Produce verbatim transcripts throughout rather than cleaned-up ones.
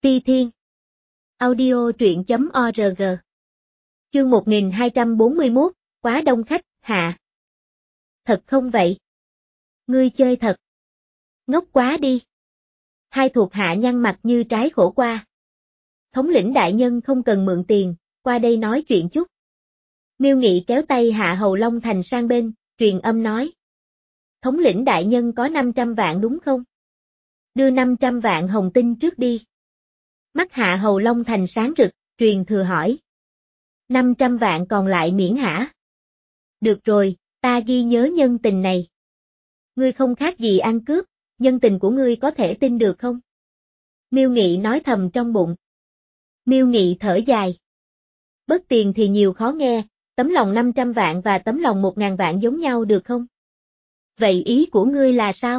Ti Thiên. Audio truyện chấm org. Chương một nghìn hai trăm bốn mươi mốt, quá đông khách, hạ. Thật không vậy? Ngươi chơi thật. Ngốc quá đi. Hai thuộc hạ nhăn mặt như trái khổ qua. Thống lĩnh đại nhân không cần mượn tiền, qua đây nói chuyện chút. Miêu Nghị kéo tay Hạ Hầu Long Thành sang bên, truyền âm nói. Thống lĩnh đại nhân có năm trăm vạn đúng không? Đưa năm trăm vạn hồng tinh trước đi. Mắt Hạ Hầu Long Thành sáng rực, truyền thừa hỏi. năm trăm vạn còn lại miễn hả? Được rồi, ta ghi nhớ nhân tình này. Ngươi không khác gì ăn cướp, nhân tình của ngươi có thể tin được không? Miêu Nghị nói thầm trong bụng. Miêu Nghị thở dài. Bất tiền thì nhiều khó nghe, tấm lòng năm trăm vạn và tấm lòng một ngàn vạn giống nhau được không? Vậy ý của ngươi là sao?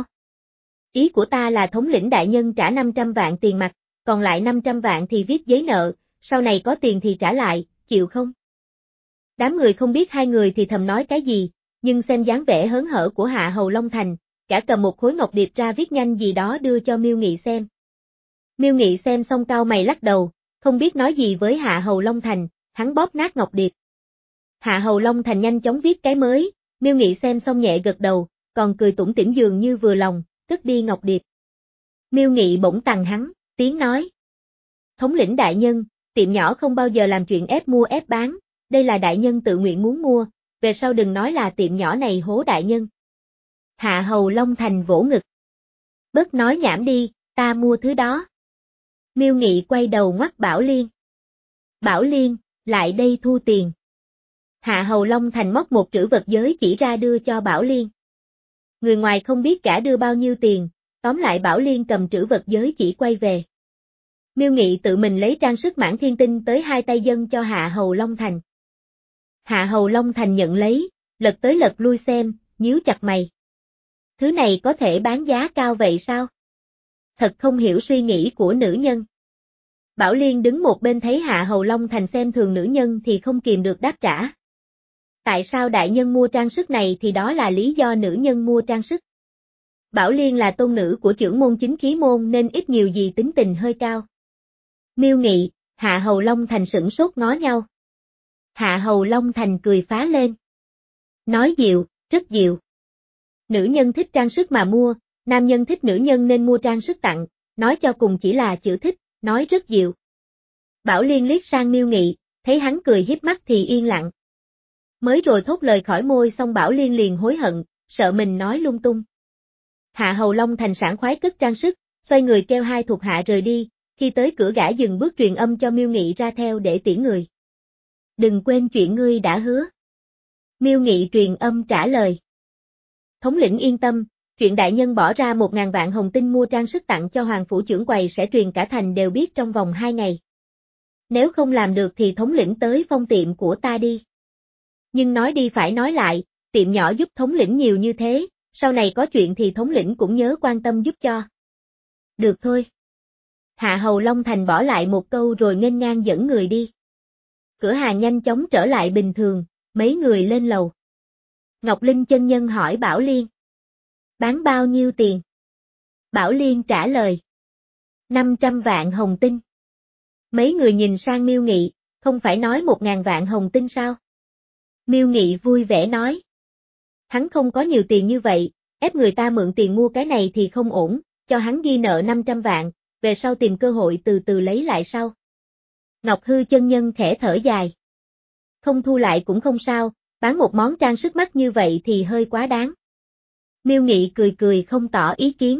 Ý của ta là thống lĩnh đại nhân trả năm trăm vạn tiền mặt, còn lại năm trăm vạn thì viết giấy nợ, sau này có tiền thì trả lại, chịu không? Đám người không biết hai người thì thầm nói cái gì, nhưng xem dáng vẻ hớn hở của Hạ Hầu Long Thành, cả cầm một khối ngọc điệp ra viết nhanh gì đó đưa cho Miêu Nghị xem. Miêu Nghị xem xong cau mày lắc đầu, không biết nói gì với Hạ Hầu Long Thành, hắn bóp nát ngọc điệp. Hạ Hầu Long Thành nhanh chóng viết cái mới, Miêu Nghị xem xong nhẹ gật đầu, còn cười tủm tỉm dường như vừa lòng, cất đi ngọc điệp. Miêu Nghị bỗng tằng hắn, tiếng nói. Thống lĩnh đại nhân, tiệm nhỏ không bao giờ làm chuyện ép mua ép bán, đây là đại nhân tự nguyện muốn mua, về sau đừng nói là tiệm nhỏ này hố đại nhân. Hạ Hầu Long Thành vỗ ngực. Bớt nói nhảm đi, ta mua thứ đó. Miêu Nghị quay đầu ngoắt Bảo Liên. Bảo Liên, lại đây thu tiền. Hạ Hầu Long Thành móc một trữ vật giới chỉ ra đưa cho Bảo Liên. Người ngoài không biết cả đưa bao nhiêu tiền, tóm lại Bảo Liên cầm trữ vật giới chỉ quay về. Miêu Nghị tự mình lấy trang sức mãn thiên tinh tới hai tay dâng cho Hạ Hầu Long Thành. Hạ Hầu Long Thành nhận lấy, lật tới lật lui xem, nhíu chặt mày. Thứ này có thể bán giá cao vậy sao? Thật không hiểu suy nghĩ của nữ nhân. Bảo Liên đứng một bên thấy Hạ Hầu Long Thành xem thường nữ nhân thì không kìm được đáp trả. Tại sao đại nhân mua trang sức này thì đó là lý do nữ nhân mua trang sức. Bảo Liên là tôn nữ của trưởng môn chính khí môn nên ít nhiều gì tính tình hơi cao. Miêu Nghị, Hạ Hầu Long Thành sửng sốt ngó nhau. Hạ Hầu Long Thành cười phá lên. Nói dịu, rất dịu. Nữ nhân thích trang sức mà mua, nam nhân thích nữ nhân nên mua trang sức tặng, nói cho cùng chỉ là chữ thích, nói rất dịu. Bảo Liên liếc sang Miêu Nghị, thấy hắn cười hiếp mắt thì yên lặng. Mới rồi thốt lời khỏi môi xong Bảo Liên liền hối hận, sợ mình nói lung tung. Hạ Hầu Long Thành sảng khoái cất trang sức, xoay người kêu hai thuộc hạ rời đi, khi tới cửa gã dừng bước truyền âm cho Miêu Nghị ra theo để tiễn người. Đừng quên chuyện ngươi đã hứa. Miêu Nghị truyền âm trả lời. Thống lĩnh yên tâm, chuyện đại nhân bỏ ra một ngàn vạn hồng tinh mua trang sức tặng cho Hoàng phủ trưởng quầy sẽ truyền cả thành đều biết trong vòng hai ngày. Nếu không làm được thì thống lĩnh tới phong tiệm của ta đi. Nhưng nói đi phải nói lại, tiệm nhỏ giúp thống lĩnh nhiều như thế, sau này có chuyện thì thống lĩnh cũng nhớ quan tâm giúp cho. Được thôi. Hạ Hầu Long Thành bỏ lại một câu rồi nghênh ngang dẫn người đi. Cửa hàng nhanh chóng trở lại bình thường, mấy người lên lầu. Ngọc Linh chân nhân hỏi Bảo Liên. Bán bao nhiêu tiền? Bảo Liên trả lời. năm trăm vạn hồng tinh. Mấy người nhìn sang Miêu Nghị, không phải nói một ngàn vạn hồng tinh sao? Miêu Nghị vui vẻ nói. Hắn không có nhiều tiền như vậy, ép người ta mượn tiền mua cái này thì không ổn, cho hắn ghi nợ năm trăm vạn, về sau tìm cơ hội từ từ lấy lại sau. Ngọc Hư chân nhân khẽ thở dài. Không thu lại cũng không sao, bán một món trang sức mắc như vậy thì hơi quá đáng. Miêu Nghị cười cười không tỏ ý kiến.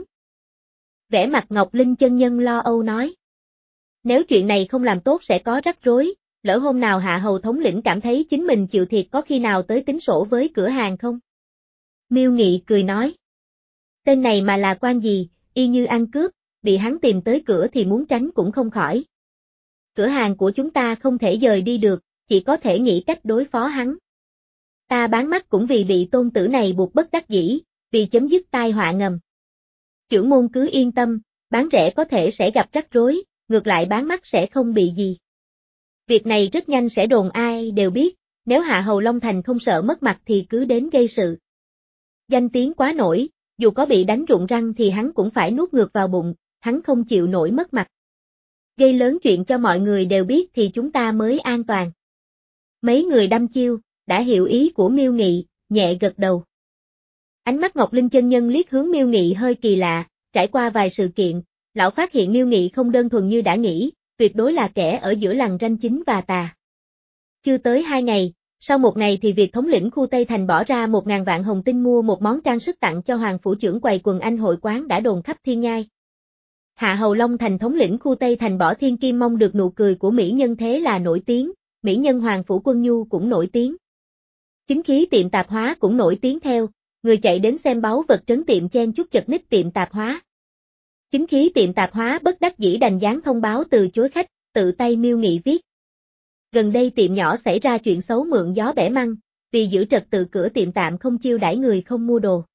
Vẻ mặt Ngọc Linh chân nhân lo âu nói. Nếu chuyện này không làm tốt sẽ có rắc rối, lỡ hôm nào Hạ Hầu thống lĩnh cảm thấy chính mình chịu thiệt có khi nào tới tính sổ với cửa hàng không? Miêu Nghị cười nói. Tên này mà là quan gì, y như ăn cướp, bị hắn tìm tới cửa thì muốn tránh cũng không khỏi. Cửa hàng của chúng ta không thể dời đi được, chỉ có thể nghĩ cách đối phó hắn. Ta bán mắt cũng vì bị tôn tử này buộc bất đắc dĩ, vì chấm dứt tai họa ngầm. Trưởng môn cứ yên tâm, bán rẻ có thể sẽ gặp rắc rối, ngược lại bán mắt sẽ không bị gì. Việc này rất nhanh sẽ đồn ai đều biết, nếu Hạ Hầu Long Thành không sợ mất mặt thì cứ đến gây sự. Danh tiếng quá nổi, dù có bị đánh rụng răng thì hắn cũng phải nuốt ngược vào bụng, hắn không chịu nổi mất mặt. Gây lớn chuyện cho mọi người đều biết thì chúng ta mới an toàn. Mấy người đăm chiêu, đã hiểu ý của Miêu Nghị, nhẹ gật đầu. Ánh mắt Ngọc Linh chân nhân liếc hướng Miêu Nghị hơi kỳ lạ, trải qua vài sự kiện, lão phát hiện Miêu Nghị không đơn thuần như đã nghĩ, tuyệt đối là kẻ ở giữa lằn ranh chính và tà. Chưa tới hai ngày, sau một ngày thì việc thống lĩnh khu Tây Thành bỏ ra một ngàn vạn hồng tinh mua một món trang sức tặng cho Hoàng phủ trưởng quầy quần anh hội quán đã đồn khắp thiên nhai. Hạ Hầu Long Thành thống lĩnh khu Tây Thành bỏ thiên kim mong được nụ cười của mỹ nhân thế là nổi tiếng, mỹ nhân Hoàng phủ Quân Nhu cũng nổi tiếng. Chính khí tiệm tạp hóa cũng nổi tiếng theo, người chạy đến xem báu vật trấn tiệm chen chúc chật ních tiệm tạp hóa. Chính khí tiệm tạp hóa bất đắc dĩ đành dán thông báo từ chối khách, tự tay Miêu Nghị viết. Gần đây tiệm nhỏ xảy ra chuyện xấu mượn gió bẻ măng, vì giữ trật tự cửa tiệm tạm không chiêu đãi người không mua đồ.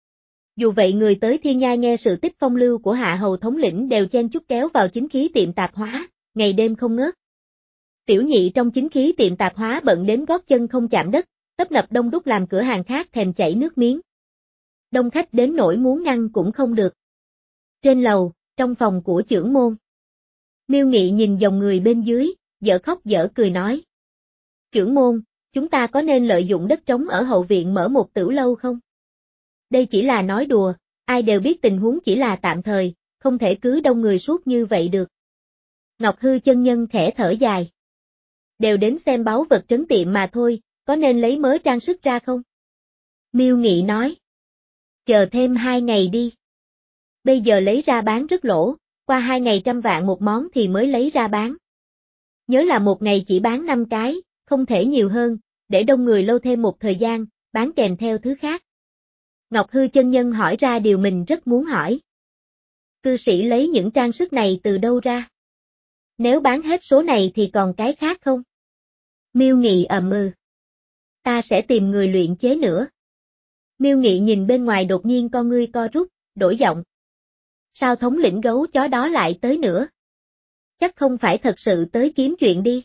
Dù vậy người tới thiên nhai nghe sự tích phong lưu của Hạ Hầu thống lĩnh đều chen chúc kéo vào chính khí tiệm tạp hóa, ngày đêm không ngớt. Tiểu nhị trong chính khí tiệm tạp hóa bận đến gót chân không chạm đất, tấp nập đông đúc làm cửa hàng khác thèm chảy nước miếng. Đông khách đến nỗi muốn ngăn cũng không được. Trên lầu, trong phòng của trưởng môn. Miêu Nghị nhìn dòng người bên dưới, dở khóc dở cười nói. Trưởng môn, chúng ta có nên lợi dụng đất trống ở hậu viện mở một tửu lâu không? Đây chỉ là nói đùa, ai đều biết tình huống chỉ là tạm thời, không thể cứ đông người suốt như vậy được. Ngọc Hư chân nhân khẽ thở dài. Đều đến xem báu vật trấn tiệm mà thôi, có nên lấy mớ trang sức ra không? Miêu Nghị nói. Chờ thêm hai ngày đi. Bây giờ lấy ra bán rất lỗ, qua hai ngày trăm vạn một món thì mới lấy ra bán. Nhớ là một ngày chỉ bán năm cái, không thể nhiều hơn, để đông người lâu thêm một thời gian, bán kèm theo thứ khác. Ngọc Hư chân nhân hỏi ra điều mình rất muốn hỏi. Cư sĩ lấy những trang sức này từ đâu ra? Nếu bán hết số này thì còn cái khác không? Miêu Nghị ậm ừ. Ta sẽ tìm người luyện chế nữa. Miêu Nghị nhìn bên ngoài đột nhiên con ngươi co rút, đổi giọng. Sao thống lĩnh gấu chó đó lại tới nữa? Chắc không phải thật sự tới kiếm chuyện đi.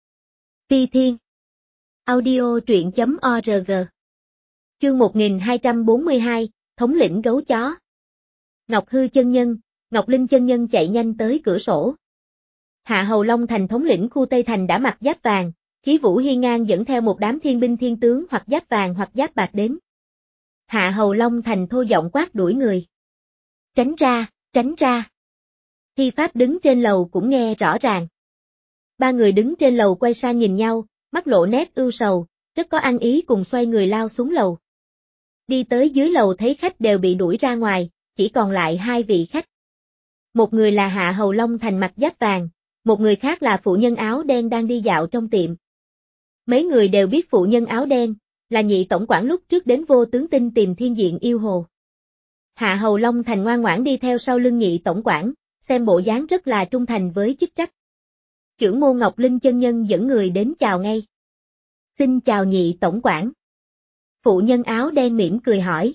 Phi Thiên. Audio truyện chấm org. Chương một nghìn hai trăm bốn mươi hai, thống lĩnh gấu chó. Ngọc Hư chân nhân, Ngọc Linh chân nhân chạy nhanh tới cửa sổ. Hạ Hầu Long Thành thống lĩnh khu Tây Thành đã mặc giáp vàng, khí vũ hiên ngang dẫn theo một đám thiên binh thiên tướng hoặc giáp vàng hoặc giáp bạc đến. Hạ Hầu Long Thành thô giọng quát đuổi người. Tránh ra, tránh ra. Thi Pháp đứng trên lầu cũng nghe rõ ràng. Ba người đứng trên lầu quay sang nhìn nhau, mắt lộ nét ưu sầu, rất có ăn ý cùng xoay người lao xuống lầu. Đi tới dưới lầu thấy khách đều bị đuổi ra ngoài, chỉ còn lại hai vị khách. Một người là Hạ Hầu Long Thành mặc giáp vàng, một người khác là phụ nhân áo đen đang đi dạo trong tiệm. Mấy người đều biết phụ nhân áo đen, là nhị tổng quản lúc trước đến Vô Tướng Tinh tìm Thiên Diện Yêu Hồ. Hạ Hầu Long Thành ngoan ngoãn đi theo sau lưng nhị tổng quản, xem bộ dáng rất là trung thành với chức trách. Trưởng môn Ngọc Linh chân nhân dẫn người đến chào ngay. Xin chào nhị tổng quản. Phụ nhân áo đen mỉm cười hỏi.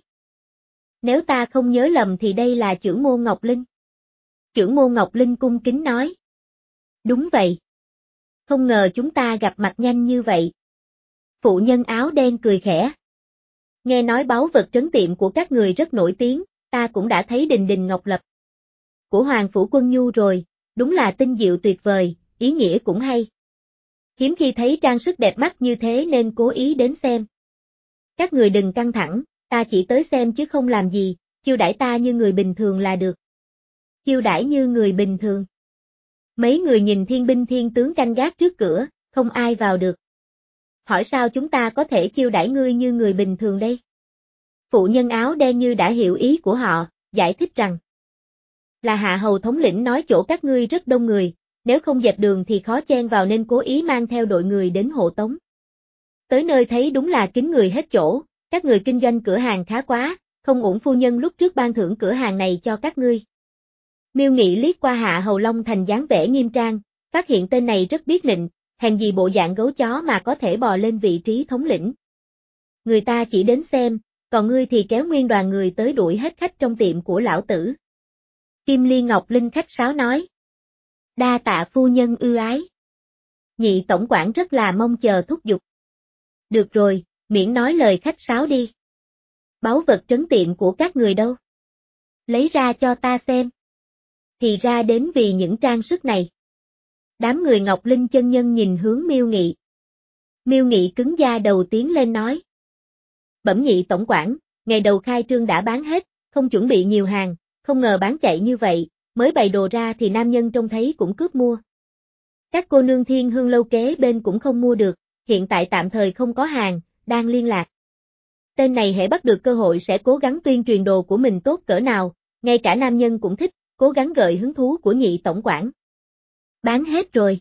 Nếu ta không nhớ lầm thì đây là trưởng môn Ngọc Linh. Trưởng môn Ngọc Linh cung kính nói. Đúng vậy. Không ngờ chúng ta gặp mặt nhanh như vậy. Phụ nhân áo đen cười khẽ. Nghe nói báu vật trấn tiệm của các người rất nổi tiếng, ta cũng đã thấy Đình Đình Ngọc Lập. Của Hoàng phủ Quân Nhu rồi, đúng là tinh diệu tuyệt vời, ý nghĩa cũng hay. Hiếm khi thấy trang sức đẹp mắt như thế nên cố ý đến xem. Các người đừng căng thẳng, ta chỉ tới xem chứ không làm gì, chiêu đãi ta như người bình thường là được. Chiêu đãi như người bình thường. Mấy người nhìn thiên binh thiên tướng canh gác trước cửa, không ai vào được. Hỏi sao chúng ta có thể chiêu đãi ngươi như người bình thường đây? Phụ nhân áo đen như đã hiểu ý của họ, giải thích rằng. Là Hạ Hầu thống lĩnh nói chỗ các ngươi rất đông người, nếu không dẹp đường thì khó chen vào nên cố ý mang theo đội người đến hộ tống. Tới nơi thấy đúng là kín người hết chỗ, các người kinh doanh cửa hàng khá quá, không uổng phu nhân lúc trước ban thưởng cửa hàng này cho các ngươi. Miêu Nghị liếc qua Hạ Hầu Long Thành dáng vẻ nghiêm trang, phát hiện tên này rất biết nịnh, hèn gì bộ dạng gấu chó mà có thể bò lên vị trí thống lĩnh. Người ta chỉ đến xem, còn ngươi thì kéo nguyên đoàn người tới đuổi hết khách trong tiệm của lão tử. Kim Liên Ngọc Linh khách sáo nói. Đa tạ phu nhân ưu ái. Nhị tổng quản rất là mong chờ thúc giục. Được rồi, miễn nói lời khách sáo đi. Báu vật trấn tiệm của các người đâu? Lấy ra cho ta xem. Thì ra đến vì những trang sức này. Đám người Ngọc Linh chân nhân nhìn hướng Miêu Nghị. Miêu Nghị cứng da đầu tiến lên nói. Bẩm Nhị tổng quản, ngày đầu khai trương đã bán hết, không chuẩn bị nhiều hàng, không ngờ bán chạy như vậy, mới bày đồ ra thì nam nhân trông thấy cũng cướp mua. Các cô nương Thiên Hương lâu kế bên cũng không mua được, hiện tại tạm thời không có hàng, đang liên lạc. Tên này hễ bắt được cơ hội sẽ cố gắng tuyên truyền đồ của mình tốt cỡ nào, ngay cả nam nhân cũng thích, cố gắng gợi hứng thú của Nhị tổng quản. Bán hết rồi.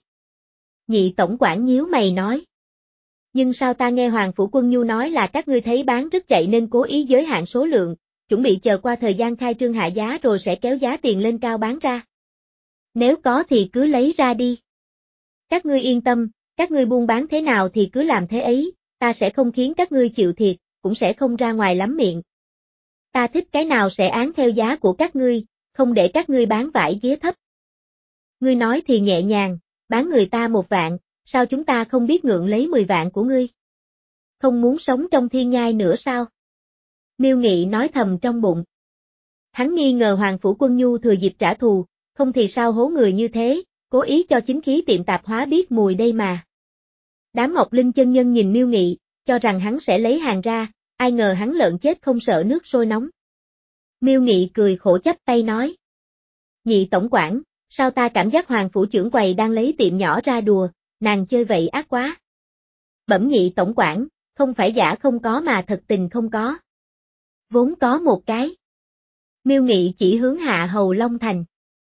Nhị tổng quản nhíu mày nói. Nhưng sao ta nghe Hoàng Phủ Quân Nhu nói là các ngươi thấy bán rất chạy nên cố ý giới hạn số lượng, chuẩn bị chờ qua thời gian khai trương hạ giá rồi sẽ kéo giá tiền lên cao bán ra. Nếu có thì cứ lấy ra đi. Các ngươi yên tâm, các ngươi buôn bán thế nào thì cứ làm thế ấy, ta sẽ không khiến các ngươi chịu thiệt, cũng sẽ không ra ngoài lắm miệng. Ta thích cái nào sẽ án theo giá của các ngươi, không để các ngươi bán vải vía thấp. Ngươi nói thì nhẹ nhàng, bán người ta một vạn, sao chúng ta không biết ngượng lấy mười vạn của ngươi? Không muốn sống trong thiên nhai nữa sao? Miêu Nghị nói thầm trong bụng. Hắn nghi ngờ Hoàng Phủ Quân Nhu thừa dịp trả thù, không thì sao hố người như thế, cố ý cho chính khí tiệm tạp hóa biết mùi đây mà. Đám Ngọc Linh chân nhân nhìn Miêu Nghị, cho rằng hắn sẽ lấy hàng ra, ai ngờ hắn lợn chết không sợ nước sôi nóng. Miêu Nghị cười khổ chắp tay nói. Nhị tổng quản, sao ta cảm giác Hoàng Phủ trưởng quầy đang lấy tiệm nhỏ ra đùa, nàng chơi vậy ác quá. Bẩm Nhị tổng quản, không phải giả không có mà thật tình không có. Vốn có một cái. Miêu Nghị chỉ hướng Hạ Hầu Long Thành.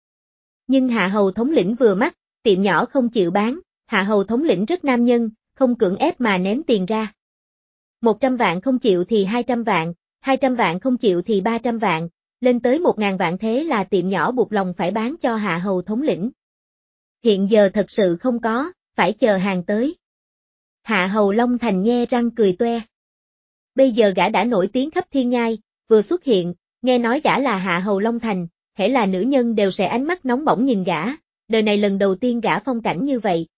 Nhưng Hạ Hầu thống lĩnh vừa mắt, tiệm nhỏ không chịu bán, Hạ Hầu thống lĩnh rất nam nhân, không cưỡng ép mà ném tiền ra. Một trăm vạn không chịu thì hai trăm vạn, hai trăm vạn không chịu thì ba trăm vạn, lên tới một ngàn vạn thế là tiệm nhỏ buộc lòng phải bán cho Hạ Hầu thống lĩnh. Hiện giờ thật sự không có, phải chờ hàng tới. Hạ Hầu Long Thành nhe răng cười toe. Bây giờ gã đã nổi tiếng khắp thiên nhai, vừa xuất hiện, nghe nói gã là Hạ Hầu Long Thành, hễ là nữ nhân đều sẽ ánh mắt nóng bỏng nhìn gã, đời này lần đầu tiên gã phong cảnh như vậy.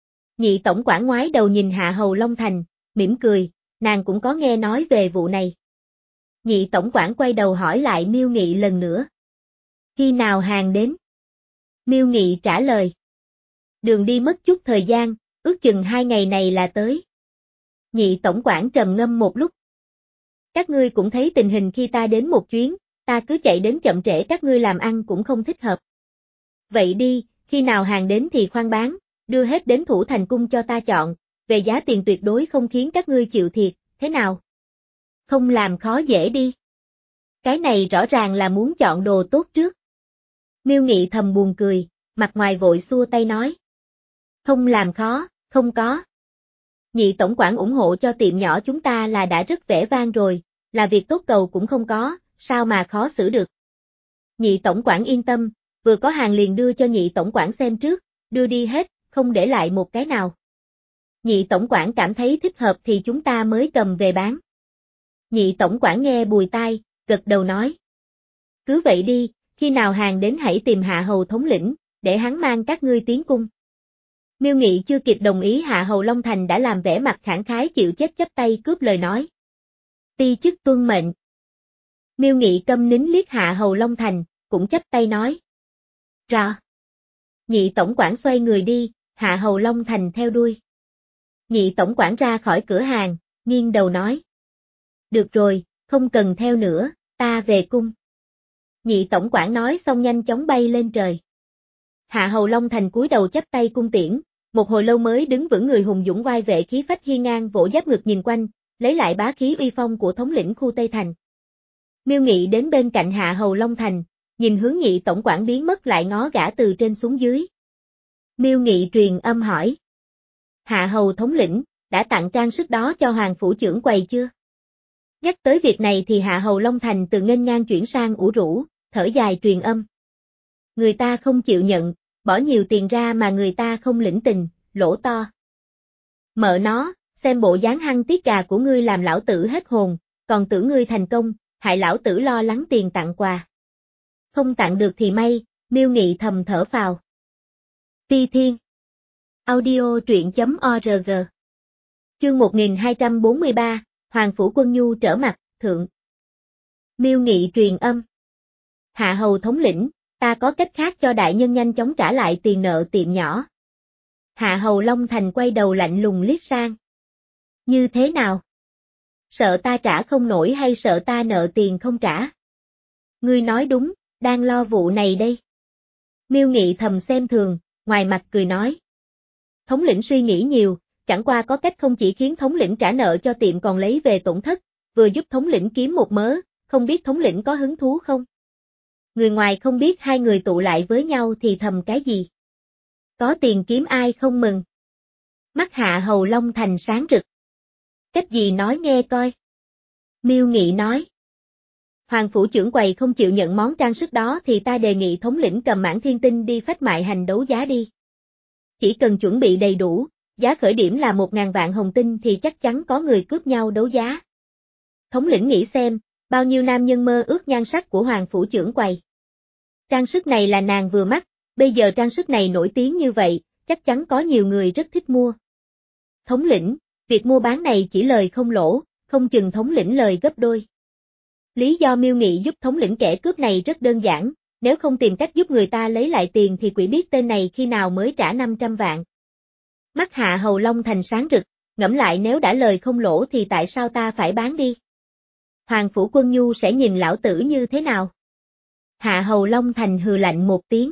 Nhị tổng quản ngoái đầu nhìn Hạ Hầu Long Thành, mỉm cười, nàng cũng có nghe nói về vụ này. Nhị tổng quản quay đầu hỏi lại Miêu Nghị lần nữa. Khi nào hàng đến? Miêu Nghị trả lời. Đường đi mất chút thời gian, ước chừng hai ngày này là tới. Nhị tổng quản trầm ngâm một lúc. Các ngươi cũng thấy tình hình khi ta đến một chuyến, ta cứ chạy đến chậm trễ các ngươi làm ăn cũng không thích hợp. Vậy đi, khi nào hàng đến thì khoan bán, đưa hết đến Thủ Thành Cung cho ta chọn, về giá tiền tuyệt đối không khiến các ngươi chịu thiệt, thế nào? Không làm khó dễ đi. Cái này rõ ràng là muốn chọn đồ tốt trước. Miêu Nghị thầm buồn cười, mặt ngoài vội xua tay nói. Không làm khó, không có. Nhị tổng quản ủng hộ cho tiệm nhỏ chúng ta là đã rất vẻ vang rồi, là việc tốt cầu cũng không có, sao mà khó xử được. Nhị tổng quản yên tâm, vừa có hàng liền đưa cho nhị tổng quản xem trước, đưa đi hết, không để lại một cái nào. Nhị tổng quản cảm thấy thích hợp thì chúng ta mới cầm về bán. Nhị tổng quản nghe bùi tai, gật đầu nói. Cứ vậy đi, khi nào hàng đến hãy tìm Hạ Hầu thống lĩnh, để hắn mang các ngươi tiến cung. Miêu Nghị chưa kịp đồng ý Hạ Hầu Long Thành đã làm vẻ mặt khẳng khái chịu chết chấp tay cướp lời nói. Ti chức tuân mệnh. Miêu Nghị câm nín liếc Hạ Hầu Long Thành, cũng chấp tay nói. Rõ. Nhị tổng quản xoay người đi, Hạ Hầu Long Thành theo đuôi. Nhị tổng quản ra khỏi cửa hàng, nghiêng đầu nói. Được rồi, không cần theo nữa, ta về cung. Nhị tổng quản nói xong nhanh chóng bay lên trời. Hạ Hầu Long Thành cúi đầu chắp tay cung tiễn, một hồi lâu mới đứng vững người hùng dũng oai vệ khí phách hiên ngang vỗ giáp ngực nhìn quanh, lấy lại bá khí uy phong của thống lĩnh khu Tây Thành. Miêu Nghị đến bên cạnh Hạ Hầu Long Thành, nhìn hướng nhị tổng quản biến mất lại ngó gã từ trên xuống dưới. Miêu Nghị truyền âm hỏi. Hạ Hầu thống lĩnh, đã tặng trang sức đó cho Hoàng Phủ trưởng quầy chưa? Nhắc tới việc này thì Hạ Hầu Long Thành từ nghênh ngang chuyển sang ủ rũ, thở dài truyền âm. Người ta không chịu nhận, bỏ nhiều tiền ra mà người ta không lĩnh tình, lỗ to. Mợ nó, xem bộ dáng hăng tiết gà của ngươi làm lão tử hết hồn, còn tưởng ngươi thành công, hại lão tử lo lắng tiền tặng quà. Không tặng được thì may, Miêu Nghị thầm thở phào. Ti Thiên Audio truyện chấm org Chương một nghìn hai trăm bốn mươi ba, Hoàng Phủ Quân Nhu trở mặt, thượng. Miêu Nghị truyền âm. Hạ Hầu thống lĩnh, ta có cách khác cho đại nhân nhanh chóng trả lại tiền nợ tiệm nhỏ. Hạ Hầu Long Thành quay đầu lạnh lùng liếc sang. Như thế nào? Sợ ta trả không nổi hay sợ ta nợ tiền không trả? Ngươi nói đúng, đang lo vụ này đây. Miêu Nghị thầm xem thường, ngoài mặt cười nói. Thống lĩnh suy nghĩ nhiều, chẳng qua có cách không chỉ khiến thống lĩnh trả nợ cho tiệm còn lấy về tổn thất, vừa giúp thống lĩnh kiếm một mớ, không biết thống lĩnh có hứng thú không? Người ngoài không biết hai người tụ lại với nhau thì thầm cái gì? Có tiền kiếm ai không mừng? Mắt Hạ Hầu Long Thành sáng rực. Cách gì nói nghe coi? Miêu Nghị nói. Hoàng phủ trưởng quầy không chịu nhận món trang sức đó thì ta đề nghị thống lĩnh cầm Mãn Thiên Tinh đi phách mại hành đấu giá đi. Chỉ cần chuẩn bị đầy đủ, giá khởi điểm là một ngàn vạn hồng tinh thì chắc chắn có người cướp nhau đấu giá. Thống lĩnh nghĩ xem, bao nhiêu nam nhân mơ ước nhan sắc của Hoàng phủ trưởng quầy. Trang sức này là nàng vừa mắt, bây giờ trang sức này nổi tiếng như vậy, chắc chắn có nhiều người rất thích mua. Thống lĩnh, việc mua bán này chỉ lời không lỗ, không chừng thống lĩnh lời gấp đôi. Lý do Miêu Nghị giúp thống lĩnh kẻ cướp này rất đơn giản, nếu không tìm cách giúp người ta lấy lại tiền thì quỷ biết tên này khi nào mới trả năm trăm vạn. Mắt Hạ Hầu Long Thành sáng rực, ngẫm lại nếu đã lời không lỗ thì tại sao ta phải bán đi? Hoàng phủ Quân Nhu sẽ nhìn lão tử như thế nào? Hạ Hầu Long Thành hừ lạnh một tiếng.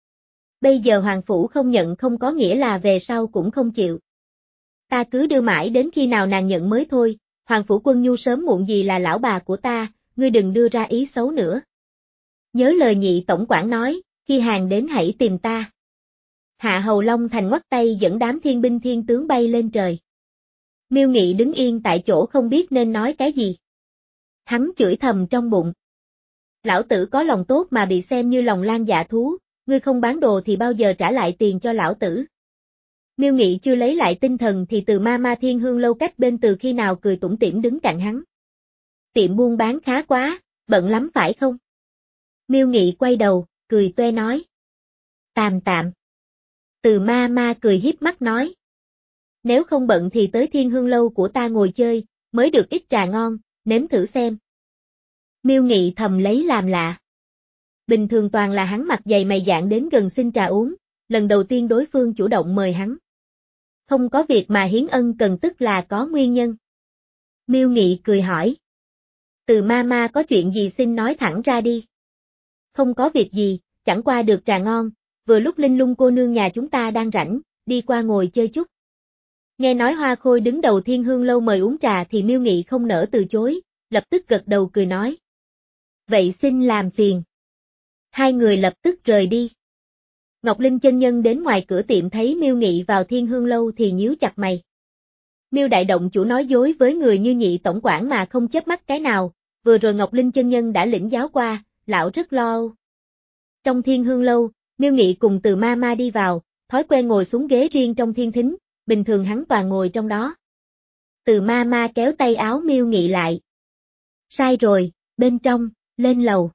Bây giờ Hoàng phủ không nhận không có nghĩa là về sau cũng không chịu. Ta cứ đưa mãi đến khi nào nàng nhận mới thôi, Hoàng phủ Quân Nhu sớm muộn gì là lão bà của ta, ngươi đừng đưa ra ý xấu nữa. Nhớ lời nhị tổng quản nói, khi hàng đến hãy tìm ta. Hạ Hầu Long Thành ngoắt tay dẫn đám thiên binh thiên tướng bay lên trời. Miêu Nghị đứng yên tại chỗ không biết nên nói cái gì. Hắn chửi thầm trong bụng. Lão tử có lòng tốt mà bị xem như lòng lang dạ thú, ngươi không bán đồ thì bao giờ trả lại tiền cho lão tử. Miêu Nghị chưa lấy lại tinh thần thì Từ Ma Ma Thiên Hương lâu cách bên từ khi nào cười tủm tỉm đứng cạnh hắn. Tiệm buôn bán khá quá, bận lắm phải không? Miêu Nghị quay đầu, cười toe nói. Tạm tạm. Từ Ma Ma cười hiếp mắt nói. Nếu không bận thì tới Thiên Hương lâu của ta ngồi chơi, mới được ít trà ngon, nếm thử xem. Miêu Nghị thầm lấy làm lạ. Bình thường toàn là hắn mặt dày mày dạn đến gần xin trà uống, lần đầu tiên đối phương chủ động mời hắn. Không có việc mà hiến ân cần tức là có nguyên nhân. Miêu Nghị cười hỏi. Từ Ma Ma có chuyện gì xin nói thẳng ra đi. Không có việc gì, chẳng qua được trà ngon, vừa lúc Linh Lung cô nương nhà chúng ta đang rảnh, đi qua ngồi chơi chút. Nghe nói Hoa Khôi đứng đầu Thiên Hương lâu mời uống trà thì Miêu Nghị không nỡ từ chối, lập tức gật đầu cười nói. Vậy xin làm phiền. Hai người lập tức rời đi. Ngọc Linh chân nhân đến ngoài cửa tiệm thấy Miêu Nghị vào Thiên Hương lâu thì nhíu chặt mày. Miêu đại động chủ nói dối với người như nhị tổng quản mà không chớp mắt cái nào, vừa rồi Ngọc Linh chân nhân đã lĩnh giáo qua, lão rất lo âu. Trong Thiên Hương lâu, Miêu Nghị cùng Từ Ma Ma đi vào, thói quen ngồi xuống ghế riêng trong thiên thính, bình thường hắn toàn ngồi trong đó. Từ Ma Ma kéo tay áo Miêu Nghị lại. Sai rồi, bên trong, lên lầu.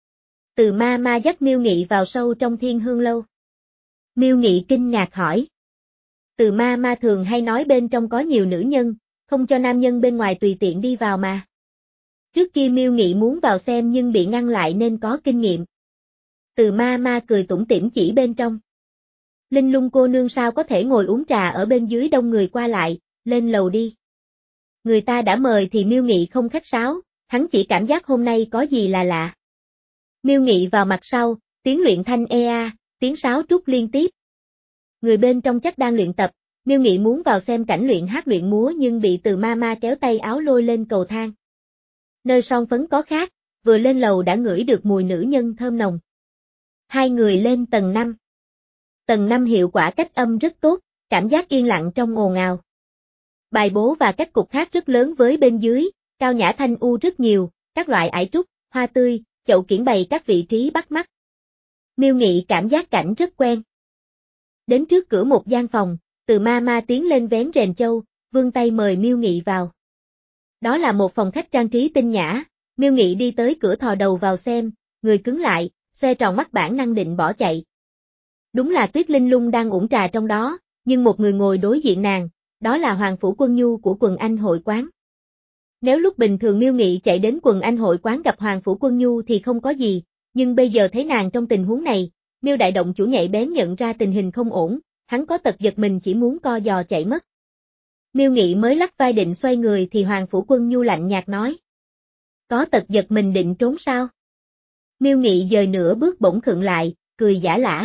Từ Ma Ma dắt Miêu Nghị vào sâu trong Thiên Hương lâu. Miêu Nghị kinh ngạc hỏi. Từ Ma Ma thường hay nói bên trong có nhiều nữ nhân, không cho nam nhân bên ngoài tùy tiện đi vào mà. Trước kia Miêu Nghị muốn vào xem nhưng bị ngăn lại nên có kinh nghiệm. Từ Ma Ma cười tủm tỉm chỉ bên trong. Linh Lung cô nương sao có thể ngồi uống trà ở bên dưới đông người qua lại, lên lầu đi. Người ta đã mời thì Miêu Nghị không khách sáo, hắn chỉ cảm giác hôm nay có gì là lạ. Miêu Nghị vào mặt sau, tiếng luyện thanh e a, tiếng sáo trúc liên tiếp. Người bên trong chắc đang luyện tập, Miêu Nghị muốn vào xem cảnh luyện hát luyện múa nhưng bị Từ Ma Ma kéo tay áo lôi lên cầu thang. Nơi son phấn có khác, vừa lên lầu đã ngửi được mùi nữ nhân thơm nồng. Hai người lên tầng năm. Tầng năm hiệu quả cách âm rất tốt, cảm giác yên lặng trong ồn ào. Bài bố và cách cục khác rất lớn với bên dưới, cao nhã thanh u rất nhiều, các loại ải trúc, hoa tươi, chậu kiển bày các vị trí bắt mắt. Miêu Nghị cảm giác cảnh rất quen. Đến trước cửa một gian phòng, Từ Ma Ma tiến lên vén rèm châu, vươn tay mời Miêu Nghị vào. Đó là một phòng khách trang trí tinh nhã, Miêu Nghị đi tới cửa thò đầu vào xem, người cứng lại, xoe tròn mắt bản năng định bỏ chạy. Đúng là Tuyết Linh Lung đang uống trà trong đó, nhưng một người ngồi đối diện nàng, đó là Hoàng phủ Quân Nhu của Quần Anh hội quán. Nếu lúc bình thường Miêu Nghị chạy đến Quần Anh hội quán gặp Hoàng phủ Quân Nhu thì không có gì, nhưng bây giờ thấy nàng trong tình huống này, Miêu đại động chủ nhạy bén nhận ra tình hình không ổn, hắn có tật giật mình chỉ muốn co giò chạy mất. Miêu Nghị mới lắc vai định xoay người thì Hoàng Phủ Quân Nhu lạnh nhạt nói. Có tật giật mình định trốn sao? Miêu Nghị dời nửa bước bỗng khựng lại, cười giả lả.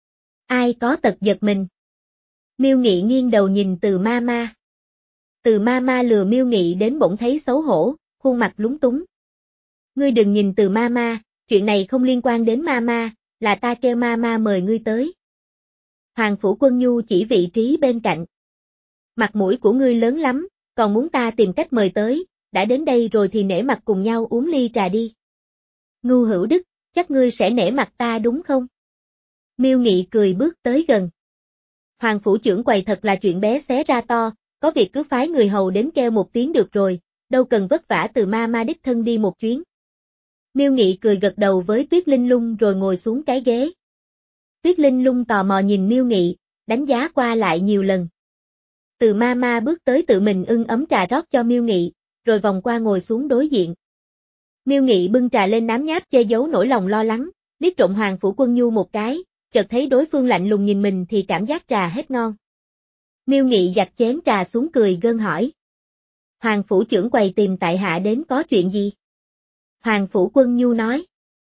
Ai có tật giật mình? Miêu Nghị nghiêng đầu nhìn Từ Ma Ma. Từ Ma Ma lừa Miêu Nghị đến bỗng thấy xấu hổ, khuôn mặt lúng túng. Ngươi đừng nhìn Từ Ma Ma, chuyện này không liên quan đến Ma Ma, là ta kêu Ma Ma mời ngươi tới. Hoàng Phủ Quân Nhu chỉ vị trí bên cạnh. Mặt mũi của ngươi lớn lắm, còn muốn ta tìm cách mời tới, đã đến đây rồi thì nể mặt cùng nhau uống ly trà đi. Ngu Hữu Đức, chắc ngươi sẽ nể mặt ta đúng không? Miêu Nghị cười bước tới gần. Hoàng Phủ trưởng quầy thật là chuyện bé xé ra to, có việc cứ phái người hầu đến kêu một tiếng được rồi, đâu cần vất vả Từ Ma Ma đích thân đi một chuyến. Miêu Nghị cười gật đầu với Tuyết Linh Lung rồi ngồi xuống cái ghế. Tuyết Linh Lung tò mò nhìn Miêu Nghị, đánh giá qua lại nhiều lần. Từ Ma Ma bước tới tự mình ưng ấm trà rót cho Miêu Nghị, rồi vòng qua ngồi xuống đối diện. Miêu Nghị bưng trà lên nám nháp che giấu nỗi lòng lo lắng, liếc trộm Hoàng Phủ Quân Nhu một cái, chợt thấy đối phương lạnh lùng nhìn mình thì cảm giác trà hết ngon. Miêu Nghị giặt chén trà xuống cười gơn hỏi. Hoàng Phủ trưởng quầy tìm tại hạ đến có chuyện gì? Hoàng Phủ Quân Nhu nói.